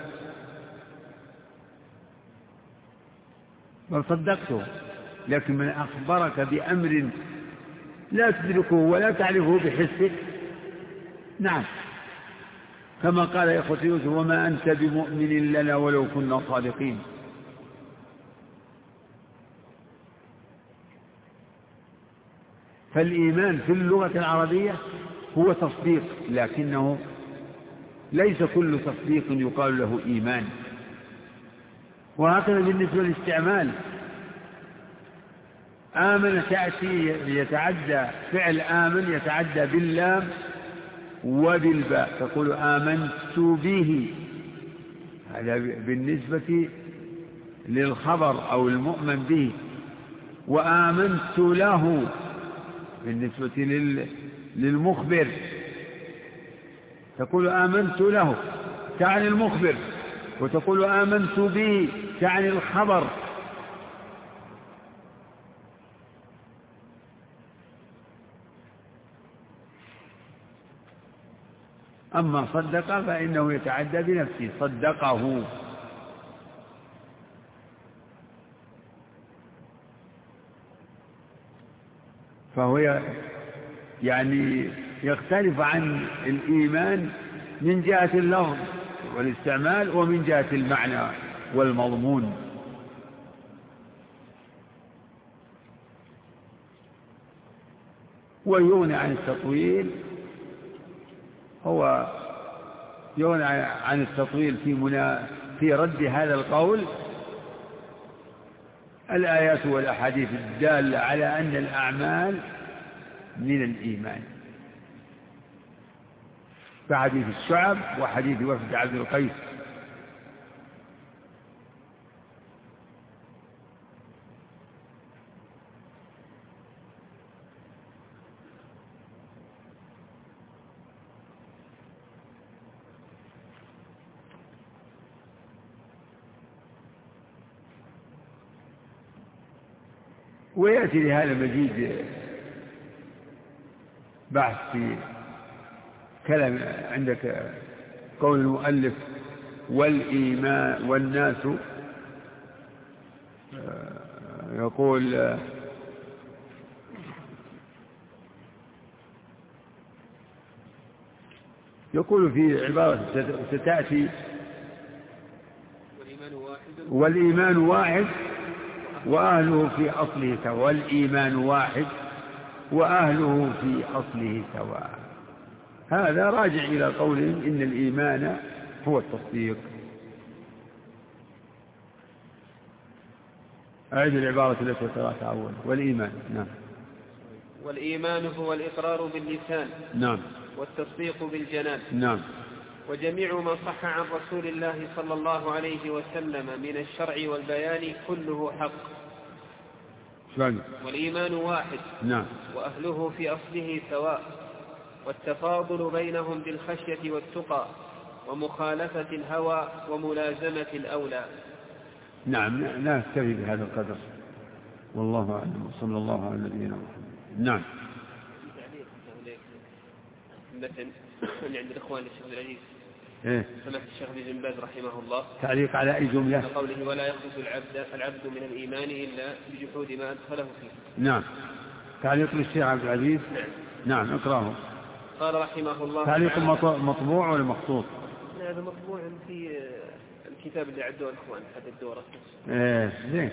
بل صدقته، لكن من أخبرك بأمر لا تدركه ولا تعرفه بحسك، نعم، كما قال يا أخوتي يوسف وما أنت بمؤمن لنا ولو كنا صادقين. فالإيمان في اللغة العربية هو تصديق، لكنه ليس كل تصديق يقال له إيمان. وهكذا بالنسبة للاستعمال، آمن تأتي يتعدى فعل آمن يتعدى باللام وبالباء، تقول آمنت به، هذا بالنسبة للخبر أو المؤمن به. وآمنت له بالنسبة للمخبر، تقول آمنت له تعني المخبر، وتقول آمنت به تعني الخبر. أما صدق فإنه يتعدى بنفسه، صدقه. فهو يعني يختلف عن الإيمان من جهة اللفظ والاستعمال ومن جهة المعنى والمضمون. ويغني عن التطويل، هو يغني عن التطويل في منا في رد هذا القول الآيات والأحاديث الدالة على أن الأعمال من الإيمان، كحديث الشعب وحديث وفد عبد القيس. ويأتي لهذا مزيد بحث في كلام عندك قول المؤلف والإيمان والناس، يقول يقول في عبارة ستأتي والإيمان واحد وأهله في أصله سواء، والإيمان واحد وأهله في أصله سواء. هذا راجع إلى قولهم إن الإيمان هو التصديق. أعيد العبارة التي قرأتها أول. والإيمان. نعم. والإيمان هو الإقرار باللسان. نعم. والتصديق بالجنان. نعم. وجميع ما صح عن رسول الله صلى الله عليه وسلم من الشرع والبيان كله حق. شلون؟ والإيمان واحد. نعم. وأهله في أصله سواء، والتفاضل بينهم بالخشية والتقى ومخالفة الهوى وملازمة الأولى. نعم. لا نكتفي بهذا القدر، والله أعلم، وصلى الله على نبينا محمد. نعم. مثل اللي عند الإخوان الشيخ العزيز إيه؟ سمح الشيخ بن باز رحمه الله تعليق على أي جملة؟ قوله ولا يخرج العبد العبد من الإيمان إلا بجحود ما أدخله فيه. نعم. تعليق للشيخ عبد العزيز. نعم. اقرأه. قال رحمه الله تعليق مطبوع ولا مخطوط؟ هذا مطبوع في الكتاب اللي عدوه الإخوان هذه الدورة. إيه زين.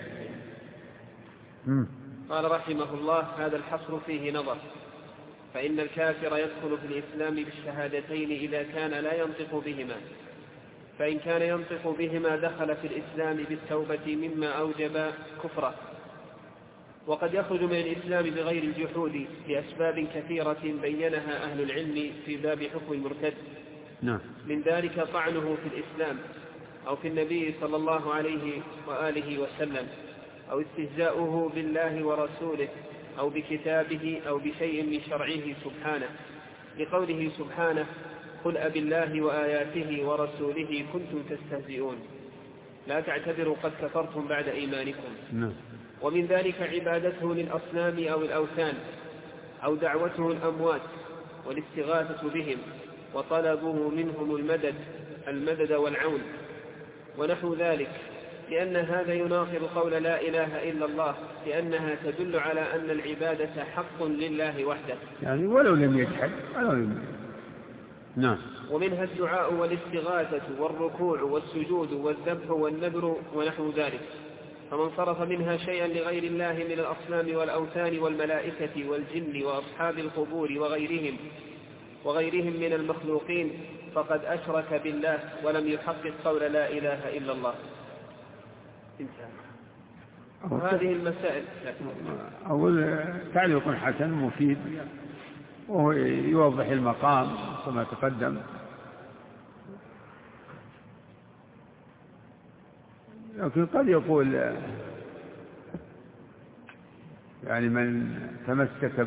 قال رحمه الله هذا الحصر فيه نظر، فإن الكافر يدخل في الإسلام بالشهادتين إذا كان لا ينطق بهما، فإن كان ينطق بهما دخل في الإسلام بالتوبة مما أوجب كفره. وقد يخرج من الإسلام بغير الجحود لأسباب كثيرة بينها أهل العلم في باب حكم المرتد. نعم. من ذلك طعنه في الإسلام أو في النبي صلى الله عليه وآله وسلم، أو استهزاؤه بالله ورسوله أو بكتابه أو بشيء من شرعه سبحانه، لقوله سبحانه قل أب الله وآياته ورسوله كنتم تستهزئون لا تعتذروا قد كفرتم بعد إيمانكم. نعم. ومن ذلك عبادته للأصنام أو الأوثان، أو دعوته الأموات والاستغاثة بهم وطلبه منهم المدد المدد والعون ونحو ذلك، لأن هذا يناقض قول لا إله إلا الله، لأنها تدل على أن العبادة حق لله وحده، يعني ولو لم يجحد ولو لم. نعم. ومنها الدعاء والاستغاثة والركوع والسجود والذبح والنذر ونحو ذلك. فمن صرف منها شيئا لغير الله من الأصنام والأوثان والملائكة والجن وأصحاب القبور وغيرهم وغيرهم من المخلوقين فقد أشرك بالله ولم يحقق قول لا إله إلا الله. هذه المسائل أول تعليق حسن مفيد، وهو يوضح المقام كما تقدم. لكن قد يقول يعني من تمسك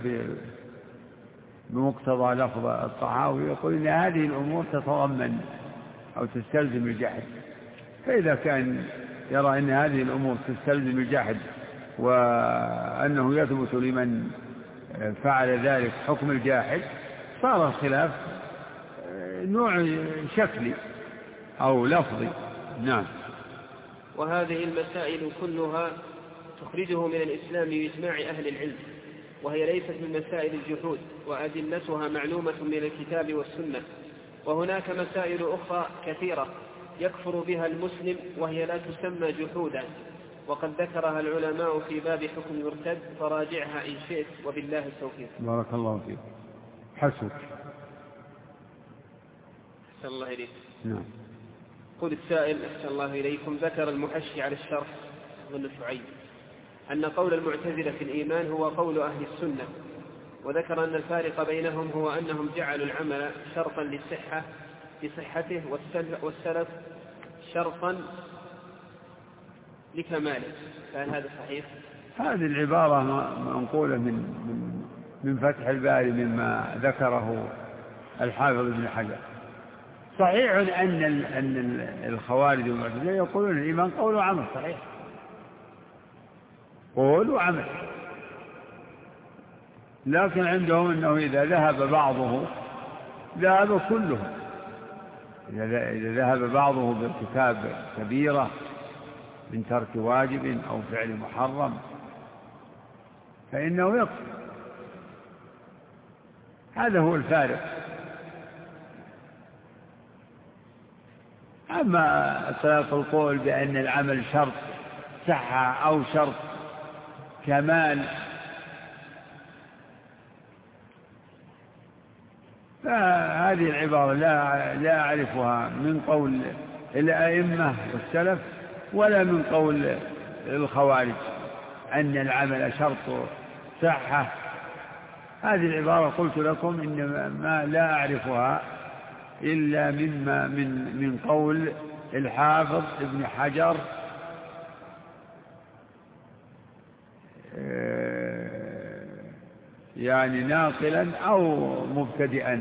بمقتضى لفظ الطحاوي يقول إن هذه الأمور تتضمن أو تستلزم الجحد، فإذا كان يرى أن هذه الأمور تستلزم الجحد وأنه يثبت لمن فعل ذلك حكم الجاحد، صار الخلاف نوع شكلي أو لفظي. نعم. وهذه المسائل كلها تخرجه من الإسلام بإجماع أهل العلم، وهي ليست من مسائل الجحود، وأدلتها معلومة من الكتاب والسنة. وهناك مسائل أخرى كثيرة يكفر بها المسلم وهي لا تسمى جحودا، وقد ذكرها العلماء في باب حكم المرتد، فراجعها إن شئت، وبالله التوفيق. بارك الله فيك. حسن. أحسن الله إليك. نعم. قل السائل أحسن الله إليكم. ذكر المحشي على الشرح ظل شعيب أن قول المعتزلة في الإيمان هو قول أهل السنة، وذكر أن الفارق بينهم هو أنهم جعلوا العمل شرطا للصحة لصحته والسلف شرطا لكماله. فهل هذا صحيح؟ هذه العبارة منقولة من من من فتح الباري مما ذكره الحافظ ابن حجر. صحيح أن أن الخوارج والمعتزلة يقولون الإيمان قول وعمل، صحيح، قول وعمل، لكن عندهم أنه إذا ذهب بعضه ذهب كله، إذا ذهب بعضه بارتكاب كبيرة من ترك واجب أو فعل محرم فإنه يكفر. هذا هو الفارق. أما إطلاق القول بأن العمل شرط صحة أو شرط كمال فهذه العبارة لا لا أعرفها من قول الأئمة والسلف ولا من قول الخوارج أن العمل شرط صحة. هذه العبارة قلت لكم إنما لا أعرفها إلا مما من من قول الحافظ ابن حجر يعني ناقلا أو مبتدئا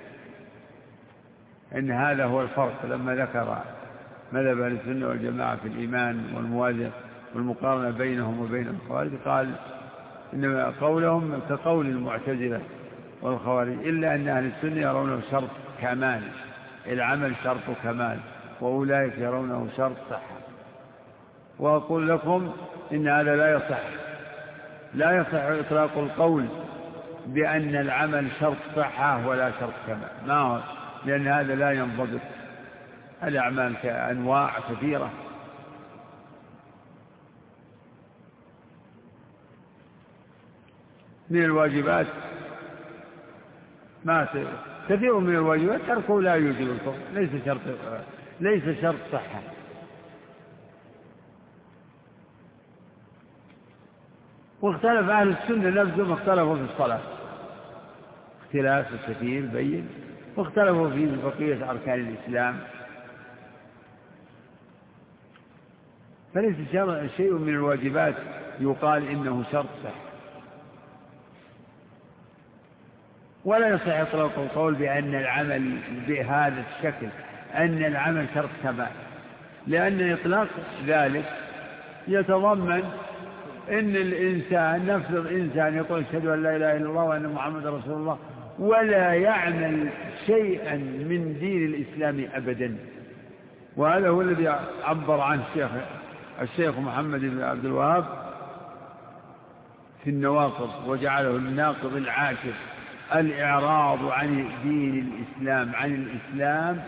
إن هذا هو الفرق لما ذكر مذهب أهل السنة والجماعة في الإيمان والموازنة والمقارنة بينهم وبين الخوارج قال إنما قولهم كقول المعتزلة والخوارج إلا أن أهل السنة يرونه شرط كمال، العمل شرط كمال، وأولئك يرونه شرط صحة. وأقول لكم إن هذا لا يصح، لا يصح إطلاق القول بأن العمل شرط صحة ولا شرط كمال، ما هو، لأن هذا لا ينضبط. الأعمال كأنواع كثيرة، من الواجبات ما كثير من الواجبات تركه لا يوجب الكفر، ليس شرط ليس شرط صحة. واختلف أهل السنة نفسهم اختلفوا في الصلاة اختلاف كثير بين، واختلفوا في بقية أركان الإسلام، فليس شيء من الواجبات يقال إنه شرط صحة. ولا يصح إطلاق القول بأن العمل بهذا الشكل أن العمل شرط كمال، لأن إطلاق ذلك يتضمن أن الإنسان نفس الإنسان يقول أشهد أن لا إله إلا الله وأن محمد رسول الله ولا يعمل شيئا من دين الإسلام أبدا. وهذا هو الذي عبر عنه الشيخ الشيخ محمد بن عبد الوهاب في النواقض، وجعله الناقض العاشر الإعراض عن دين الإسلام، عن الإسلام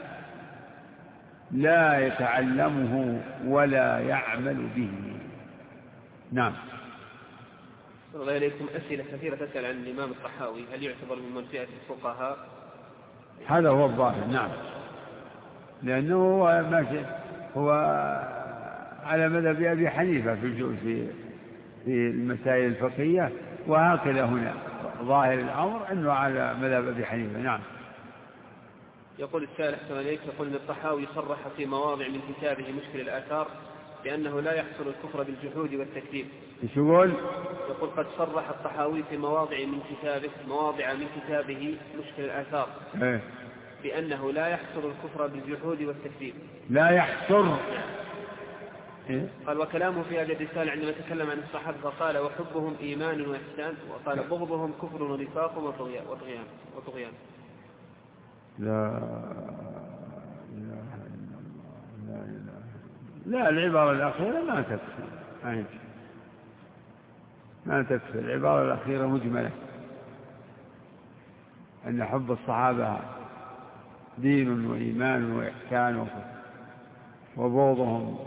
لا يتعلمه ولا يعمل به. نعم. صلى الله عليكم. أسئلة كثيرة تسأل عن الإمام الطحاوي، هل يعتبر من منفئة الفقهاء؟ هذا هو الظاهر، نعم، لأنه هو ماشي هو على مذهب أبي حنيفة في في في المسائل الفقهية، وهكذا هنا ظاهر الأمر أنه على مذهب أبي حنيفة. نعم. يقول السائل أحسن عليك، يقول أن الطحاوي صرح في مواضع من كتابه مشكل الآثار بأنه لا يحصل الكفر بالجحود والتكذيب. ايش يقول؟ يقول قد صرح الطحاوي في مواضع من كتابه مواضع من كتابه مشكل الآثار ايه؟ بأنه لا يحصل الكفر بالجحود والتكذيب. لا يحصر. إيه؟ قال وكلامه في هذه الرسالة عندما تكلم عن الصحابة فقال وحبهم إيمان وإحسان، وقال بغضهم كفر ونفاق وطغيان وطغيان وطغيان. لا لا لا العبارة الأخيرة ما تكفي، يعني ما تكفي. العبارة الأخيرة مجملة، أن حب الصحابة دين وإيمان وإحسان، وبغضهم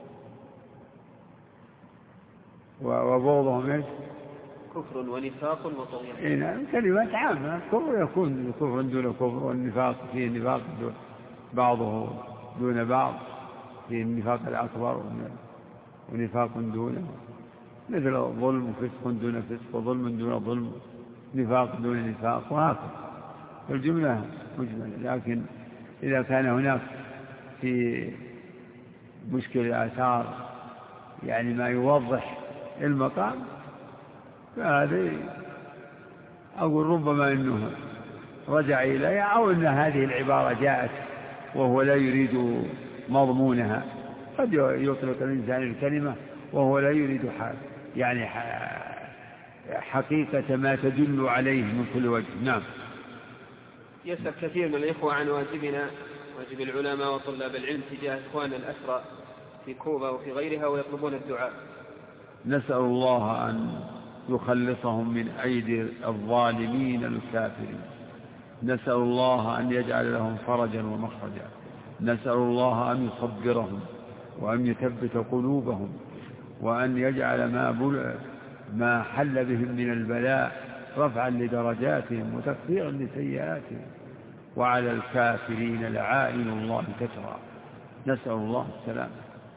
وبغضهم إيش؟ كفر ونفاق وطغيان. إيه، كلمات عامة. الكفر يكون كفر دون كفر، والنفاق فيه نفاق بعضه دون بعض، فيه النفاق الأكبر ونفاق دونه، مثل ظلم وفسق دون فسق، وظلم دون ظلم، نفاق دون نفاق، وهكذا. الجملة مجملة. لكن إذا كان هناك في مشكل الآثار يعني ما يوضح المقام فهذا أقول ربما أنه رجع إليها، أو أن هذه العبارة جاءت وهو لا يريد مضمونها. قد يطلق الإنسان الكلمة وهو لا يريد حال يعني حقيقة ما تدل عليه من كل وجه. نعم. يسأل كثير من الإخوة عن واجبنا واجب العلماء وطلاب العلم تجاه إخواننا الأسرى في كوبا وفي غيرها ويطلبون الدعاء. نسأل الله أن يخلصهم من أيدي الظالمين الكافرين. نسأل الله أن يجعل لهم فرجا ومخرجا. نسأل الله أن يصبرهم وأن يثبت قلوبهم وأن يجعل ما, ما حل بهم من البلاء رفعا لدرجاتهم وتكفيرا لسيئاتهم. وعلى الكافرين لعائن الله كثرا. نسأل الله السلام.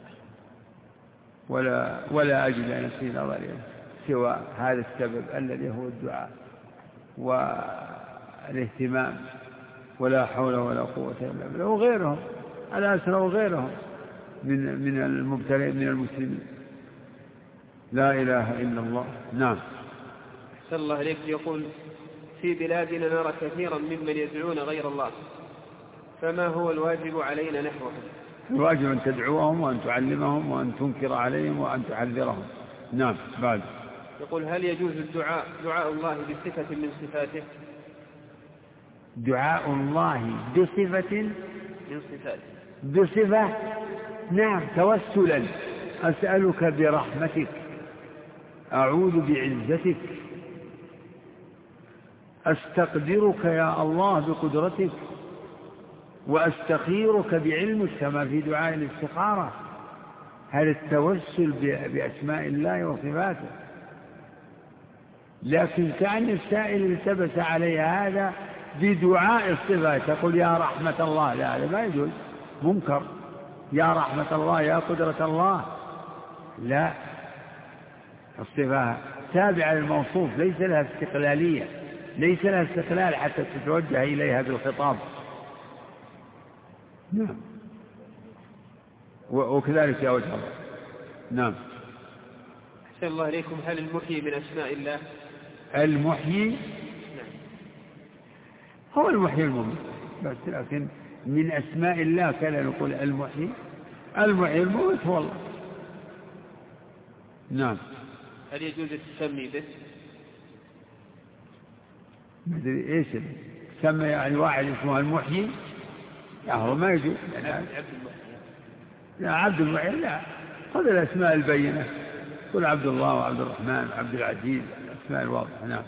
ولا, ولا أجد نفسي نظري سوى هذا السبب الذي هو الدعاء والاهتمام. ولا حول ولا قوة إلا بالله. وغيرهم الأسرى وغيرهم من من المبتلين من المسلمين. لا إله إلا الله. نعم. أحسن الله إليك. يقول في بلادنا نرى كثيرا ممن يدعون غير الله، فما هو الواجب علينا نحوهم؟ الواجب أن تدعوهم وأن تعلمهم وأن تنكر عليهم وأن تحذرهم. نعم. بعد يقول هل يجوز الدعاء دعاء الله بصفة من صفاته؟ دعاء الله بصفة من صفاته بصفة. نعم. توسلا. أسألك برحمتك، أعوذ بعزتك، أستقدرك يا الله بقدرتك، وأستخيرك بعلمك كما في دعاء الاستخارة. هذا التوسل بأسماء الله وصفاته. لكن كأن السائل التبس عليه هذا بدعاء الصفة، تقول يا رحمة الله، لا هذا ما يجوز، منكر. يا رحمة الله، يا قدرة الله، لا. الصفة تابعة للموصوف، ليس لها استقلالية، ليس لها استقلال حتى تتوجه إليها بالخطاب. نعم. وكذلك يا وجه الله. نعم. أحسن الله إليكم. هل المحيي من أسماء الله؟ المحيي نعم. هو المحيي المميت بس، لكن من أسماء الله كلا نقول المحيي المحيي المميت هو الله. نعم. هل يجوز التسمي به؟ ما أدري إيش سمى يعني واحد اسمه المحيي، لا هو ما يجوز. عبد المحيي. لا عبد المحيي لا. هذا الأسماء البينة، قل عبد الله وعبد الرحمن وعبد العزيز، الأسماء الواضحة. نعم.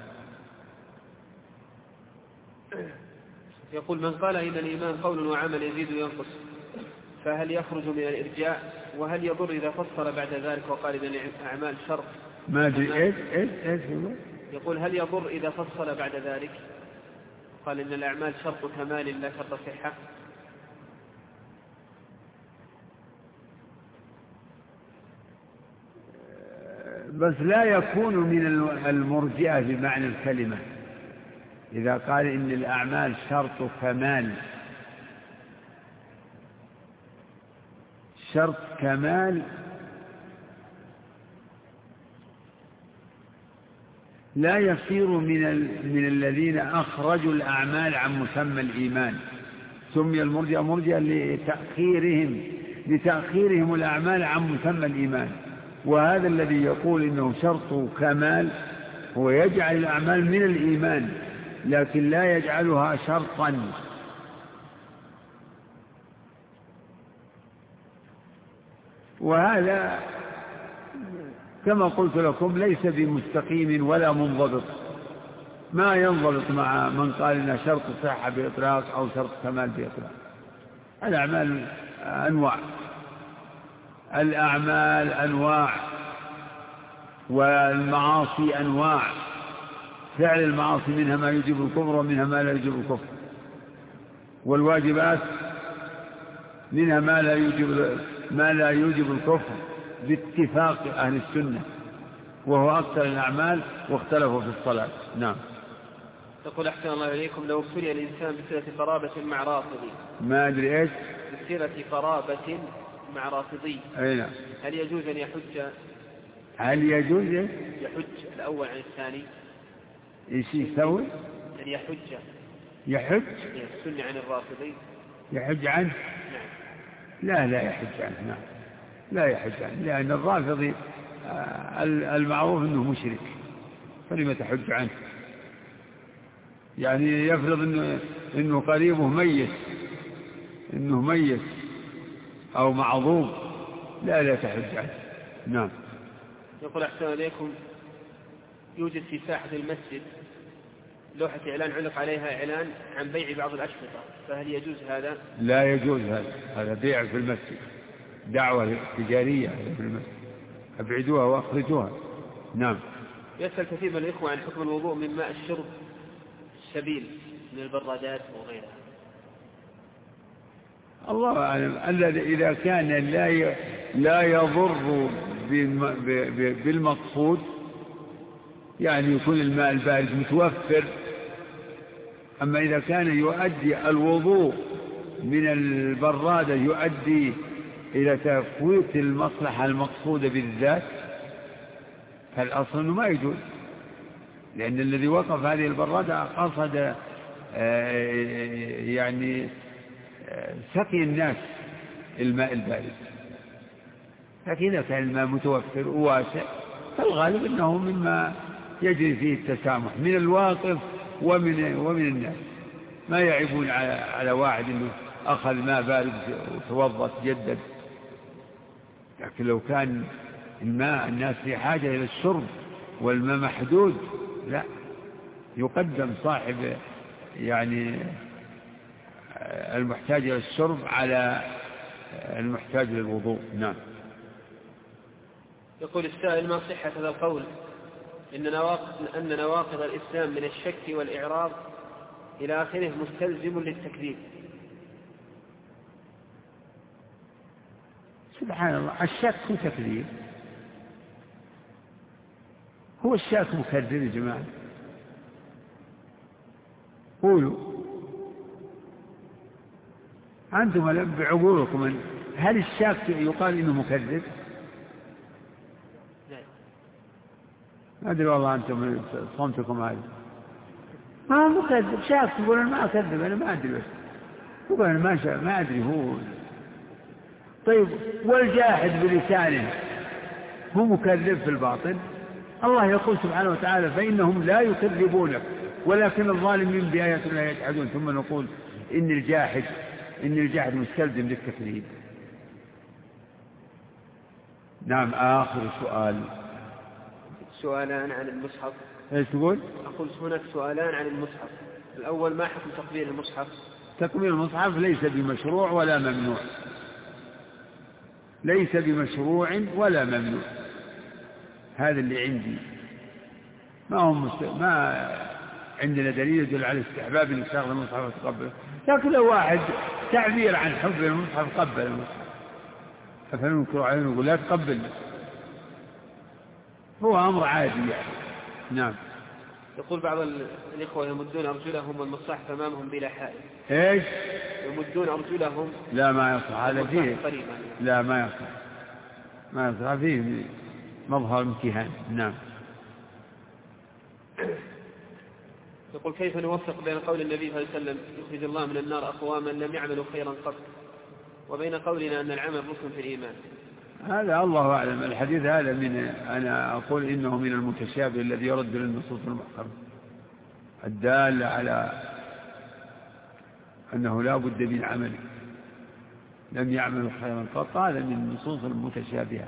يقول من قال إن الإيمان قول وعمل يزيد وينقص، فهل يخرج من الإرجاء؟ وهل يضر إذا فصل بعد ذلك وقال إن الأعمال شرط؟ ما أدري إيش إيش إيش يقول هل يضر إذا فصل بعد ذلك قال إن الأعمال شرط كمال لا شرط صحة؟ بس لا يكون من المرجئة بمعنى الكلمة. إذا قال إن الأعمال شرط كمال، شرط كمال لا يصير من من الذين أخرجوا الأعمال عن مسمى الإيمان. سمي المرجئة مرجئة لتأخيرهم لتأخيرهم الأعمال عن مسمى الإيمان. وهذا الذي يقول إنه شرط كمال هو يجعل الأعمال من الإيمان لكن لا يجعلها شرطا. وهذا كما قلت لكم ليس بمستقيم ولا منضبط، ما ينضبط مع من قال إن شرط صحة بإطلاق أو شرط كمال بإطلاق. الأعمال أنواع، الأعمال أنواع، والمعاصي أنواع. فعل المعاصي منها ما يجب الكفر ومنها ما لا يجب الكفر، والواجبات منها ما لا يجب ما لا يوجب الكفر باتفاق أهل السنة، وهو أكثر الأعمال، واختلفوا في الصلاة. نعم. تقول أحسن الله إليكم لو ابتلي الإنسان بصلة قرابة مع رافضي، ما أدري إيش بصلة قرابة مع رافضي، أي نعم، هل يجوز أن يحج؟ هل يجوز يحج الأول عن الثاني؟ إيش يسوي؟ أن يحج يحج يسن عن الرافضي، يحج عنه؟ نعم. لا لا يحج عنه، نعم لا يحج عنه، لأن الرافضي المعروف أنه مشرك، فلم تحج عنه؟ يعني يفرض إنه, إنه قريبه ميت، إنه ميت أو معظوم، لا لا تحج عنه. نعم. يقول أحسن إليكم، يوجد في ساحة المسجد لوحة إعلان علق عليها إعلان عن بيع بعض الأشرطة، فهل يجوز هذا؟ لا يجوز هذا، هذا بيع في المسجد، دعوة تجارية في المسجد، أبعدوها وأخرجوها. نعم. يسأل كثير من الإخوة عن حكم الوضوء من ماء الشرب السبيل من البرادات وغيرها. الله أعلم. الذي إذا كان لا لا يضر بالمقصود، يعني يكون الماء البارد متوفر. أما إذا كان يؤدي الوضوء من البرادة يؤدي إلى تفويت المصلحة المقصودة بالذات، فالأصل أنه ما يجوز، لأن الذي وقف هذه البرادة قصد يعني سقي الناس الماء البارد. لكن إذا كان الماء متوفر وواسع فالغالب أنه مما يجري فيه التسامح من الواقف ومن ومن الناس، ما يعيبون على على واحد انه اخذ ماء بارد وتوضا تجدد. لكن لو كان الماء الناس في حاجه الى الشرب والماء محدود، لا، يقدم صاحب يعني المحتاج الى الشرب على المحتاج للوضوء. نعم. يقول السائل: ما صحة هذا القول إن نواقض, أن نواقض الإسلام من الشك والإعراض إلى آخره مستلزم للتكذيب؟ سبحان الله، الشك هو تكذيب، هو الشك مكذب يا جماعة؟ قولوا أنتم بعقولكم، هل الشك يقال إنه مكذب؟ ما أدري والله أنتم صمتكم هذا. ما هو مكذب، شاك تقول أنا ما أكذب، أنا ما أدري، بس تقول أنا ما شاء ما أدري هو. طيب والجاحد بلسانه هو مكذب في الباطن؟ الله يقول سبحانه وتعالى: فإنهم لا يكذبونك ولكن الظالمين بآيات الله يجحدون. ثم نقول إن الجاحد إن الجاحد مستلزم للتكذيب. نعم. آخر سؤال. سؤالان عن المصحف. ايش تقول؟ أقول هناك سؤالان عن المصحف. الأول: ما حكم تقبيل المصحف؟ تقبيل المصحف ليس بمشروع ولا ممنوع، ليس بمشروع ولا ممنوع. هذا اللي عندي، ما هو مست... ما عندنا دليل يدل على استحباب ان يستخدم المصحف وتقبله. لكن لو واحد تعبير عن حب المصحف قبل المصحف، فننكر عليه ونقول لا تقبل، هو أمر عادي يعني. نعم. يقول بعض الإخوة يمدون أرجلهم والمصاحف أمامهم بلا حائل. إيش؟ يمدون أرجلهم. لا ما يصح هذا فيه. لا ما يصح، ما يصح، فيه مظهر امتهان. نعم. يقول: كيف نوفق بين قول النبي صلى الله عليه وسلم يخرج الله من النار أقواما لم يعملوا خيرا قط، وبين قولنا أن العمل ركن في الإيمان؟ هذا الله أعلم. الحديث هذا من أنا أقول إنه من المتشابه الذي يرد للنصوص المحكمة الدالة على أنه لا بد من عمل لم يعمل خيرا قط. هذا من النصوص المتشابهة،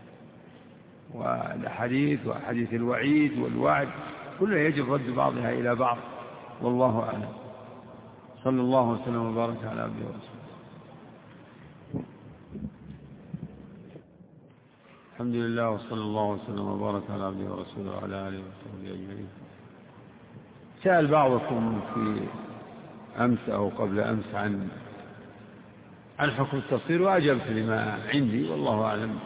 والحديث وحديث الوعيد والوعد كلها يجب رد بعضها إلى بعض، والله أعلم. صلى الله وسلم وبارك على عبده ورسوله. الحمد لله وصلى الله وسلم وبارك على عبده ورسوله وعلى آله وصحبه أجمعين. سأل بعضكم في أمس أو قبل أمس عن عن حكم التفسير، وأجبت لما عندي والله أعلم.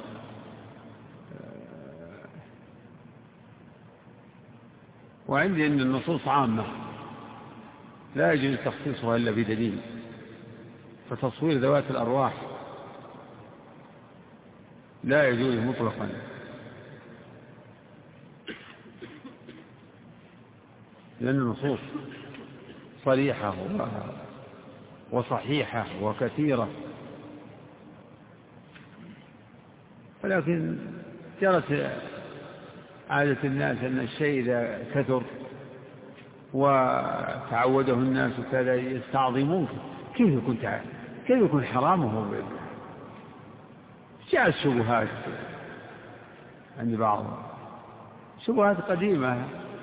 وعندي أن النصوص عامة لا يجوز تخصيصها إلا بدليل، فتصوير ذوات الأرواح لا يجوز مطلقا، لأن النصوص صريحة وصحيحة وكثيرة، ولكن جرت عادة الناس أن الشيء إذا كثر وتعوده الناس وكذا يستعظمون كيف يكون تعالى كيف يكون حرامه. جاء الشبهات عند بعض شبهات قديمة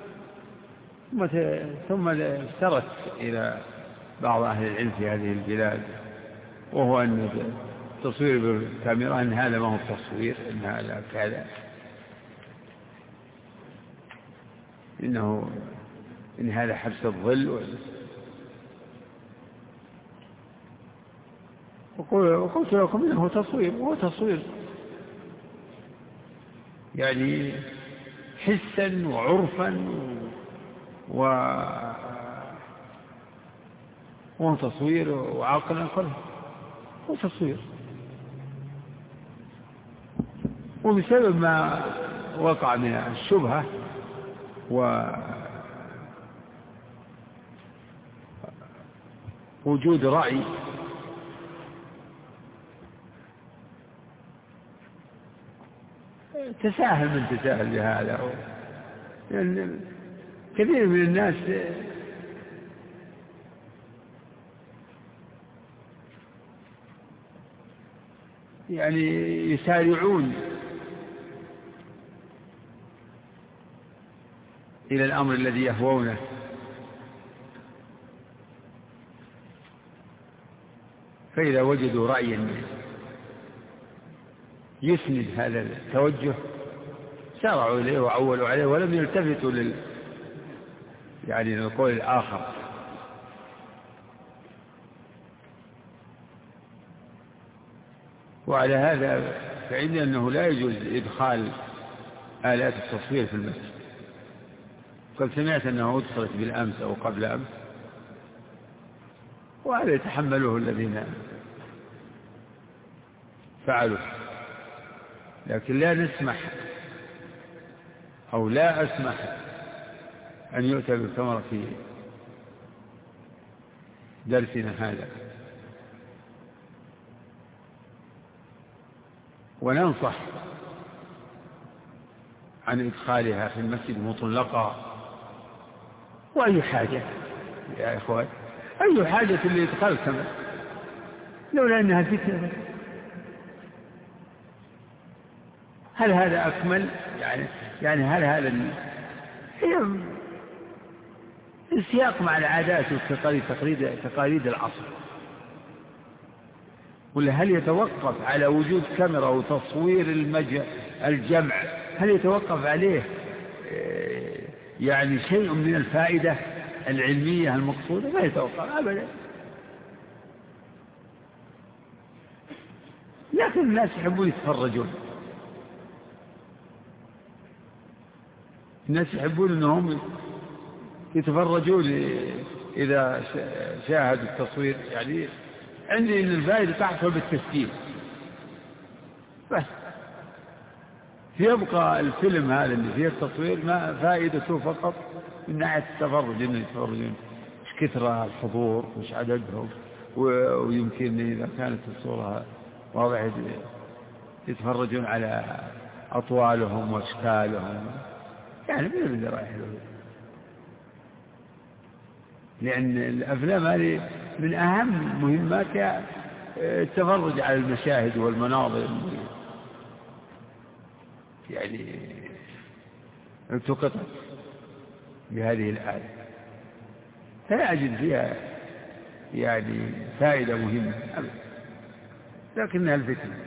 ثم افترت إلى بعض أهل العلم في هذه البلاد، وهو أن التصوير بالكاميرا أن هذا ما هو التصوير، إن هذا كذا، إنه إن هذا حبس الظل. وقلت لكم إنه تصوير، وهو تصوير يعني حسا وعرفا و وهو تصوير وعقلا كله هو تصوير. وبسبب ما وقع من الشبهة ووجود رأي تساهل من تساهل بهذا، لأن كثير من الناس يعني يسارعون إلى الأمر الذي يهوونه، فإذا وجدوا رأيا يسند هذا التوجه سارعوا إليه وعولوا عليه ولم يلتفتوا لل يعني للقول الآخر. وعلى هذا فإن أنه لا يجوز إدخال آلات التصوير في المسجد. قد سمعت أنه أدخلت بالأمس أو قبل أمس، وهذا يتحمله الذين فعلوا، لكن لا نسمح أو لا أسمح أن يؤتى بالكاميرا في درسنا هذا. وننصح عن إدخالها في المسجد مطلقة. وأي حاجة يا إخوان، أي حاجة لإدخال الكاميرا لولا أنها فتنة؟ هل هذا أكمل؟ يعني يعني هل هذا هي السياق مع العادات والتقاليد تقاليد تقاليد العصر، ولا هل يتوقف على وجود كاميرا وتصوير المج... الجمع هل يتوقف عليه يعني شيء من الفائدة العلمية المقصودة؟ لا يتوقف أبدا. لكن الناس يحبون يتفرجون، الناس يحبون أنهم يتفرجون إذا شاهدوا التصوير. يعني عندي أن الفائدة تحصل بالتسجيل بس، يبقى الفيلم هذا اللي فيه التصوير ما فائدته فقط من ناحية التفرج، إنه يتفرجون مش كثرة الحضور مش عددهم، ويمكن إذا كانت الصورة واضحة يتفرجون على أطوالهم وأشكالهم، يعني من اللي رايح له. لأن الأفلام هذه من أهم مهماتها التفرج على المشاهد والمناظر، يعني التقطت بهذه الآلة فلا أجد فيها يعني فائدة مهمة أبدا، لكنها الفتنة.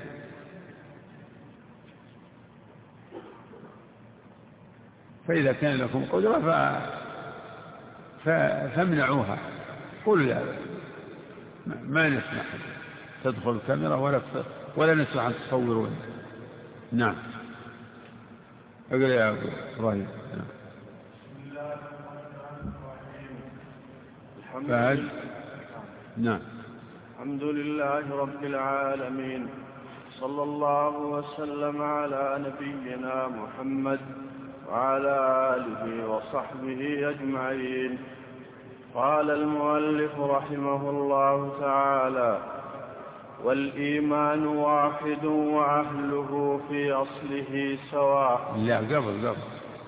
فإذا كان لكم قدرة ف... ف... فامنعوها، قولوا لا ما نسمح تدخل الكاميرا ولا ولا نسمح أن تصورون. نعم أقول يا إبراهيم. نعم. نعم. الحمد لله رب العالمين، صلى الله وسلم على نبينا محمد وعلى آله وصحبه أجمعين. قال المؤلف رحمه الله تعالى: والإيمان واحد وأهله في أصله سواء. لا قبل قبل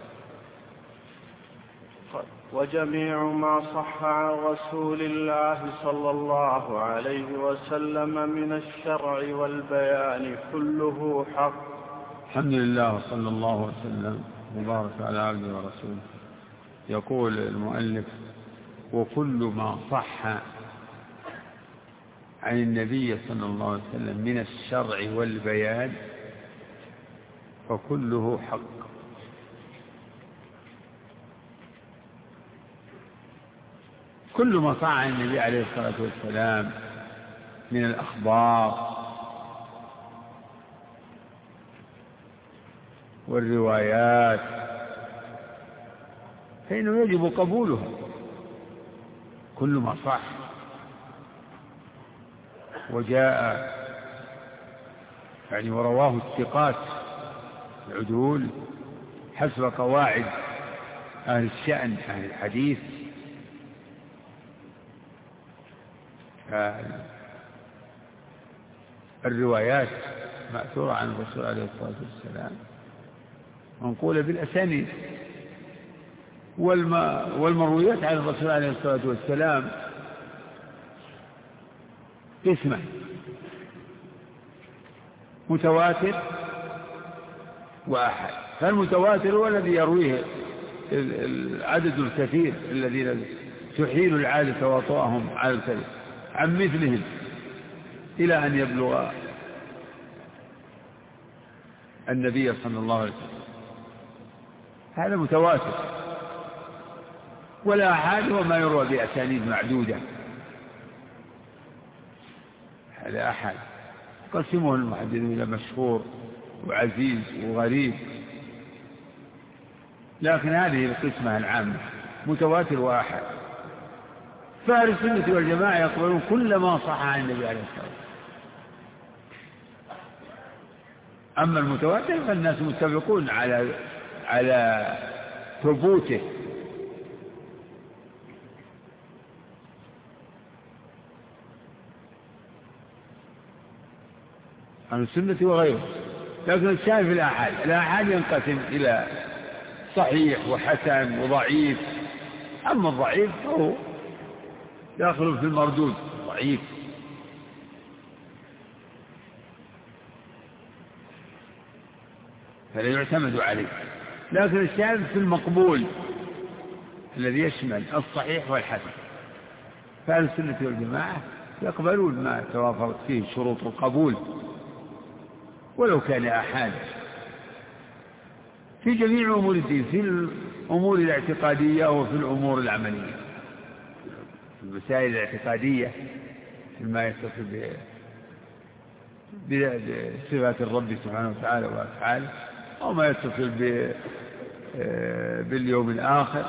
وجميع ما صح عن رسول الله صلى الله عليه وسلم من الشرع والبيان كله حق. الحمد لله صلى الله وسلم وبارك على عبده ورسوله. يقول المؤلف: وكل ما صح عن النبي صلى الله عليه وسلم من الشرع والبيان فكله حق. كل ما صح عن النبي عليه الصلاة والسلام من الأخبار والروايات فإنه يجب قبولها، كل ما صح وجاء يعني ورواه الثقات العدول حسب قواعد أهل الشأن أهل الحديث. الروايات مأثورة عن الرسول عليه الصلاة والسلام منقولة بالأسانيد، والمرويات عن الرسول عليه الصلاة والسلام قسمة: متواتر وآحاد. فالمتواتر هو الذي يرويه العدد الكثير الذين تحيل العادة وطؤهم على الكذب عن مثلهم إلى أن يبلغ النبي صلى الله عليه وسلم، هذا متواتر. والآحاد هو ما يروى بأسانيد معدودة، هذا أحد. قسمه المحدثون إلى مشهور وعزيز وغريب، لكن هذه القسمة العامة متواتر وآحاد. فأهل السنة والجماعة يقولون كل ما صح عن النبي عليه الصلاة والسلام. أما المتواتر فالناس متفقون على على ثبوته، عن السنة وغيره. لكن الشاهد في الآحاد، الآحاد ينقسم إلى صحيح وحسن وضعيف. أما الضعيف فهو داخل في المردود، ضعيف. فلا يعتمد عليه. لكن الشاهد في المقبول الذي يشمل الصحيح والحسن. فأهل السنة والجماعة يقبلون ما توافرت فيه شروط القبول ولو كان آحاد في جميع أمور الدين، في الأمور الاعتقادية وفي الأمور العملية. في المسائل الاعتقادية فيما يتصل بصفات الرب سبحانه وتعالى وأفعاله، أو ما يتصل باليوم الآخر،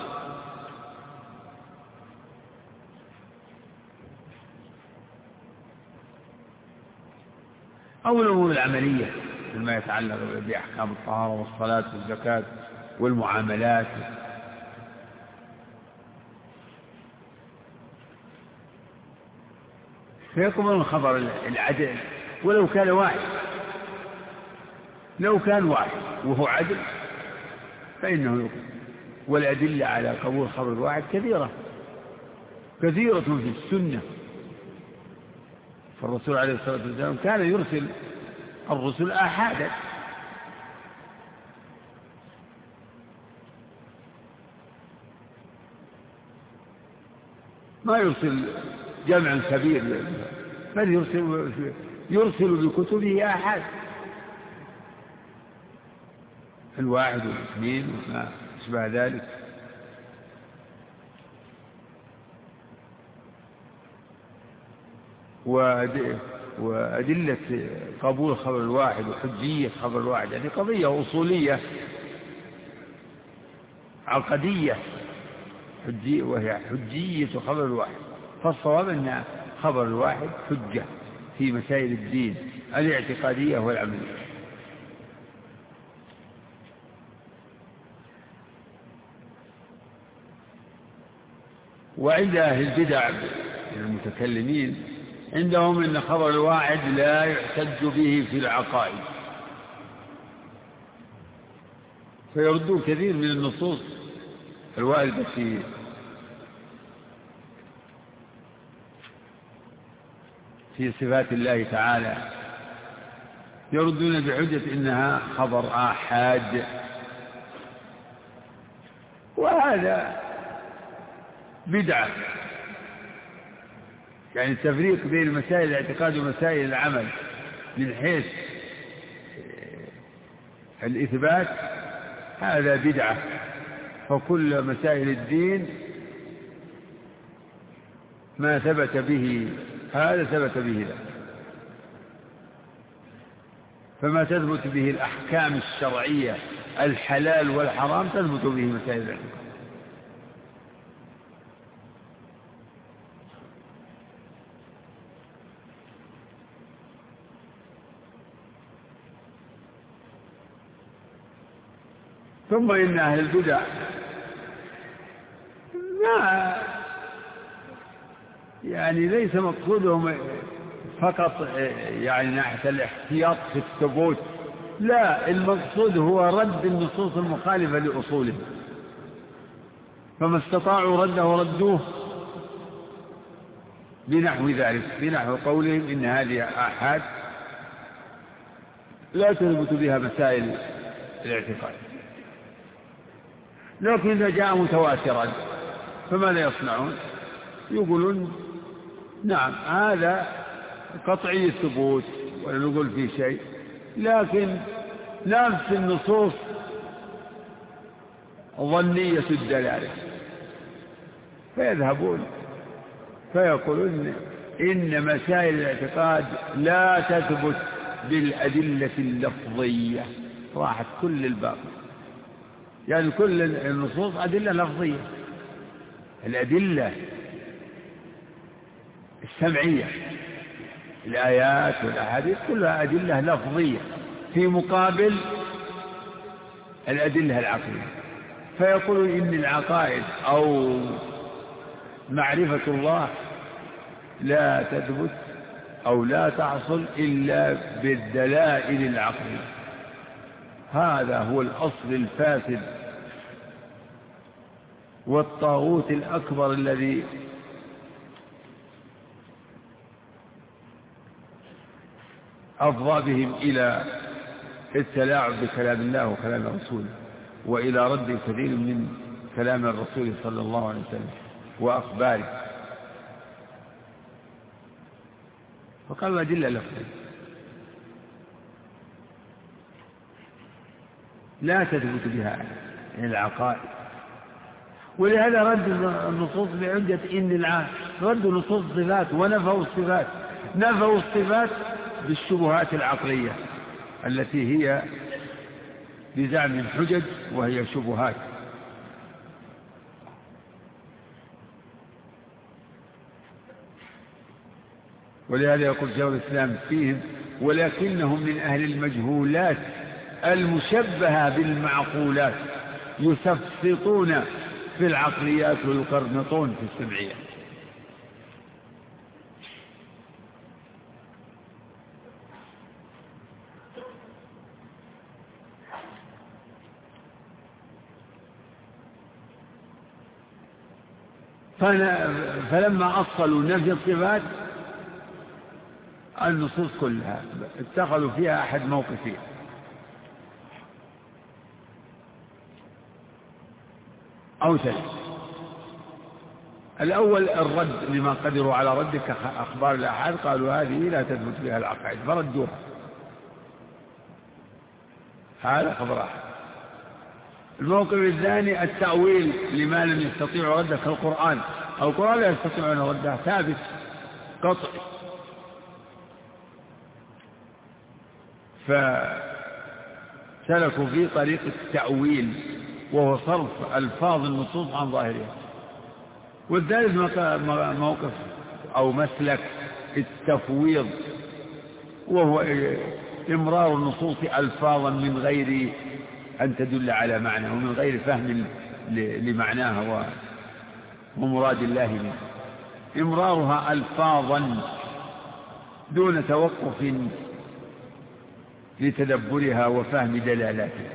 أو الأمور العملية فيما يتعلق بأحكام الطهارة والصلاة والزكاة والمعاملات. فيقبل الخبر العدل ولو كان واحد، لو كان واحد وهو عدل فإنه يقبل. والأدلة على قبول خبر الواحد كثيرة كثيرة في السنة. فالرسول عليه الصلاة والسلام كان يرسل الرسل آحادا، ما يرسل جمع كبير، بل يرسل يرسل بكتبه آحاد، الواحد والاثنين وما أشبه ذلك. وأدلة قبول خبر الواحد وحجية خبر الواحد هذه قضية أصولية عقدية، حجية وهي حجية خبر الواحد. فالصواب أن خبر الواحد حجة في مسائل الدين الاعتقادية والعملية. وعند أهل البدع المتكلمين عندهم أن خبر الواحد لا يحتج به في العقائد، فيردون كثير من النصوص الواردة في في صفات الله تعالى، يردون بحجة إنها خبر آحاد، وهذا بدعة. يعني التفريق بين مسائل الاعتقاد ومسائل العمل من حيث الإثبات هذا بدعة، فكل مسائل الدين ما ثبت به هذا ثبت به ذا، فما تثبت به الأحكام الشرعية الحلال والحرام تثبت به مسائل الاعتقاد. ثم إن أهل البدع ما يعني ليس مقصودهم فقط يعني ناحية الاحتياط في الثبوت، لا، المقصود هو رد النصوص المخالفة لأصوله، فما استطاعوا رده ردوه بنحو ذلك، بنحو قولهم إن هذه آحاد لا تثبت بها مسائل الاعتقاد. لكن إذا جاء متواترا فماذا يصنعون؟ يقولون نعم هذا قطعي الثبوت ولا نقول فيه شيء، لكن نفس النصوص ظنية الدلالة، فيذهبون فيقولون إن مسائل الاعتقاد لا تثبت بالأدلة اللفظية، راحت كل الباقي، يعني كل النصوص أدلة لفظية، الأدلة السمعية الآيات والأحاديث كلها أدلة لفظية في مقابل الأدلة العقلية. فيقولون إن العقائد أو معرفة الله لا تثبت أو لا تحصل إلا بالدلائل العقلية. هذا هو الأصل الفاسد والطاغوت الأكبر الذي أفضى بهم إلى التلاعب بكلام الله وكلام رسوله، وإلى رد كثير من كلام الرسول صلى الله عليه وسلم وأخباره. فقالوا أدلة لفظية لا تثبت بها العقائد، ولهذا رد النصوص بعدة إن العام رد نصوص الصفات ونفوا الصفات، نفوا الصفات بالشبهات العقلية التي هي بزعم الحجج وهي شبهات. ولهذا يقول شيخ الإسلام فيهم ولكنهم من أهل المجهولات المشبهة بالمعقولات، يسفسطون في العقليات ويقرنطون في السمعيات. فلما أصلوا نفي الصفات النصوص كلها اتخذوا فيها أحد موقفين: أو ثلاث. الأول الرد لما قدروا على رد كأخبار الآحاد، قالوا هذه لا تثبت بها العقائد فردوها، هذا خبر آحاد. الموقف الثاني التأويل لما لم يستطيعوا رده كالقرآن، أو القرآن لا يستطيعون رده ثابت قطعي، فسلكوا في طريق التأويل وهو صرف ألفاظ النصوص عن ظاهرها. والثالث موقف أو مسلك التفويض، وهو إمرار النصوص ألفاظا من غير أن تدل على معنى ومن غير فهم لمعناها ومراد الله منه، إمرارها ألفاظا دون توقف لتدبرها وفهم دلالاتها.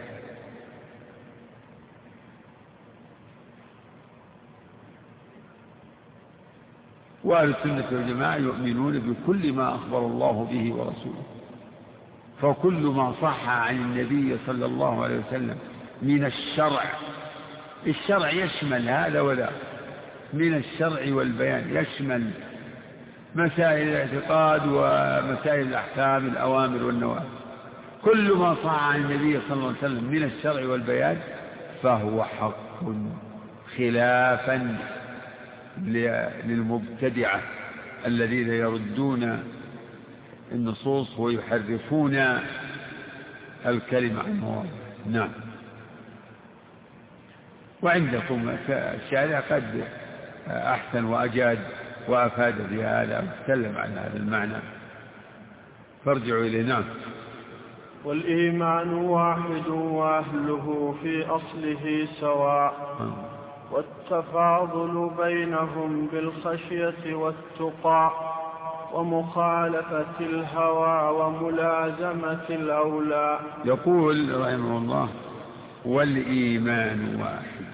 وأهل السنة والجماعة يؤمنون بكل ما أخبر الله به ورسوله، فكل ما صح عن النبي صلى الله عليه وسلم من الشرع، الشرع يشمل هذا وذا، من الشرع والبيان يشمل مسائل الاعتقاد ومسائل الأحكام الأوامر والنواهي، كل ما صح عن النبي صلى الله عليه وسلم من الشرع والبيان فهو حق، خلافا للمبتدعة الذين يردون النصوص ويحرفون الكلمة عن مواضعه. نعم. وعندكم الشارع قد أحسن وأجاد وأفاد بهذا وتكلم عن هذا المعنى، فارجعوا إليه. نعم. والإيمان واحد وأهله في أصله سواء، والتفاضل بينهم بالخشية والتقى ومخالفة الهوى وملازمة الأولى. يقول رحمه الله: والإيمان واحد.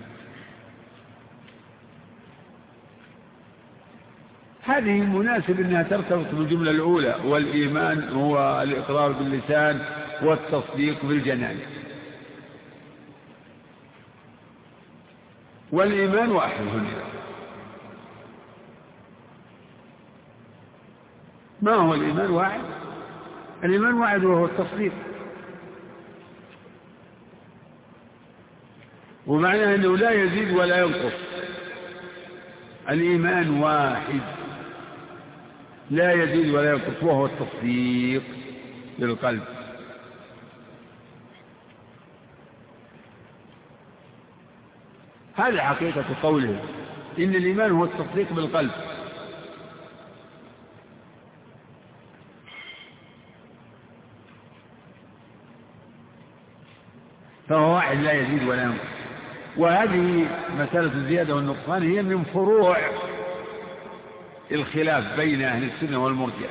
هذه مناسب أنها ترتبط بالجملة الأولى، والإيمان هو الإقرار باللسان والتصديق بالجنان. والإيمان واحد هنا. ما هو الإيمان واحد؟ الإيمان واحد وهو التصديق، ومعناه أنه لا يزيد ولا ينقص. الإيمان واحد لا يزيد ولا ينقص، وهو التصديق للقلب. هذه حقيقة قوله إن الإيمان هو التصديق بالقلب. فهو واحد لا يزيد ولا ينقص. وهذه مسألة الزيادة والنقصان هي من فروع الخلاف بين أهل السنة والمرجئة.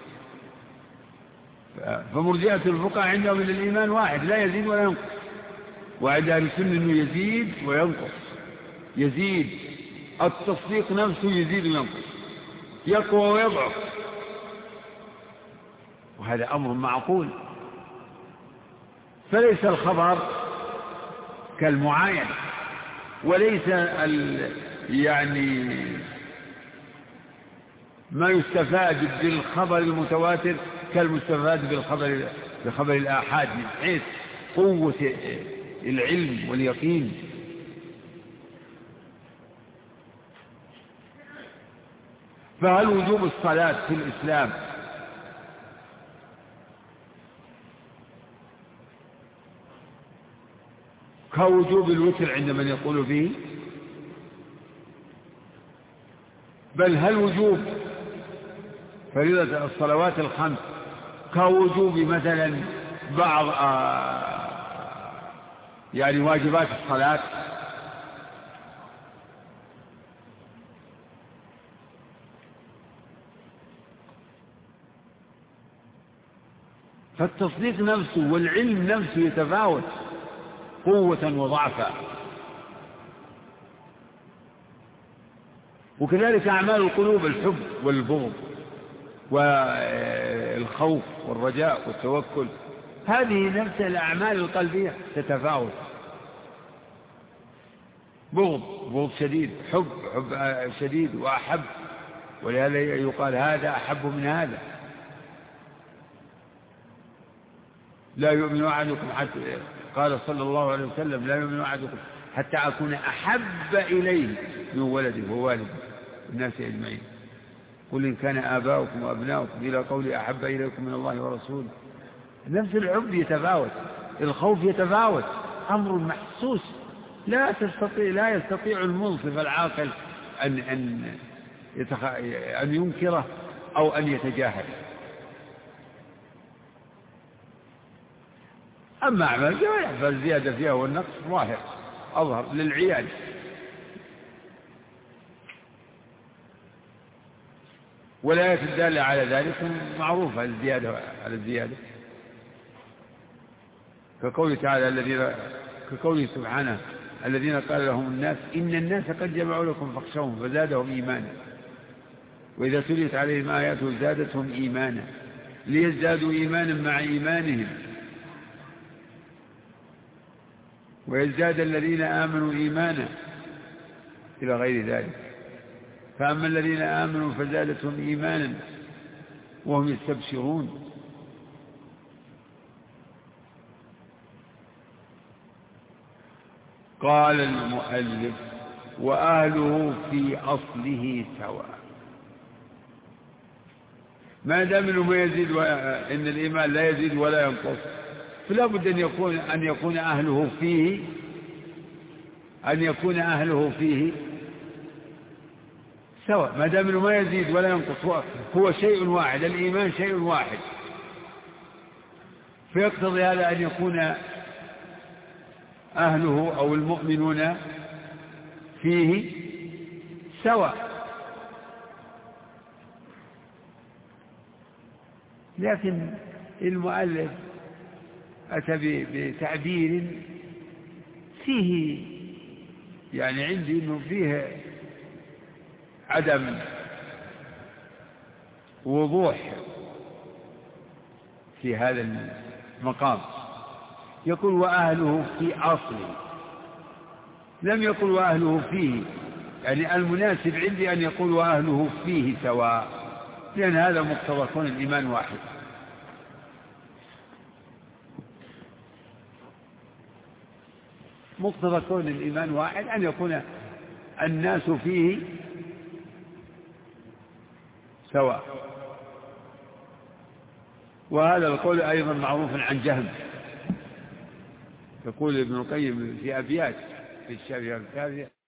فمرجئة الفقهاء عندهم من الإيمان واحد لا يزيد ولا ينقص، وعند أهل السنة أنه يزيد وينقص. يزيد التصديق نفسه، يزيد وينقص، يقوى ويضعف، وهذا أمر معقول. فليس الخبر كالمعاينة، وليس يعني ما يستفاد بالخبر المتواتر كالمستفاد بالخبر بخبر الآحاد، من حيث قوة العلم واليقين. فهل وجوب الصلاة في الإسلام كوجوب الوتر عند من يقول به؟ بل هل وجوب فريضة الصلوات الخمس كوجوب مثلا بعض يعني واجبات الصلاة؟ فالتصديق نفسه والعلم نفسه يتفاوت قوة وضعفا. وكذلك أعمال القلوب، الحب والبغض والخوف والرجاء والتوكل، هذه نفس الأعمال القلبية تتفاوت. بغض بغض شديد، حب حب شديد وأحب، ولهذا يقال هذا أحب من هذا. لا يؤمن أحدكم حتى، قال صلى الله عليه وسلم: لا يؤمن أحدكم حتى أكون أحب إليه من ولده ووالده الناس أجمعين. قل إن كان آباؤكم وأبناؤكم إلى قول أحب إليكم من الله ورسوله. نفس الحب يتفاوت، الخوف يتفاوت، أمر محسوس لا تستطيع لا يستطيع المنصف العاقل أن أن يتخ... أن ينكره أو أن يتجاهل. أما أعمال الجوارح فالزيادة فيها والنقص ظاهر أظهر للعيان. والآيات الدالة على ذلك معروفة، الزيادة على الزيادة، كقوله تعالى الذين كقوله سبحانه: الذين قال لهم الناس إن الناس قد جمعوا لكم فاخشوهم فزادهم إيمانا وإذا تليت عليهم آياته زادتهم إيمانا ليزدادوا إيمانا مع إيمانهم ويزداد الذين آمنوا إيمانا إلى غير ذلك. فأما الذين آمنوا فزادتهم إيمانا وهم يستبشرون. قال المؤلف وأهله في أصله سواء. ما دام انه ما يزيد وإن الإيمان لا يزيد ولا ينقص فلا بد أن يكون أن يكون أهله فيه أن يكون أهله فيه سواء. ما دام انه ما يزيد ولا ينقص هو, هو شيء واحد، الإيمان شيء واحد، فيقتضي هذا أن يكون أهله أو المؤمنون فيه سواء. لكن المؤلف أتى بتعبير فيه يعني عندي إنه فيه عدم وضوح في هذا المقام. يقول وأهله في أصله، لم يقل وأهله فيه، يعني المناسب عندي أن يقول وأهله فيه سواء، لأن هذا مقتضى كون الإيمان واحد. مقتضى كون الإيمان واحد أن يكون الناس فيه سواء. وهذا القول أيضا معروف عن جهم. يقول ابن القيم في أبيات في الشافعية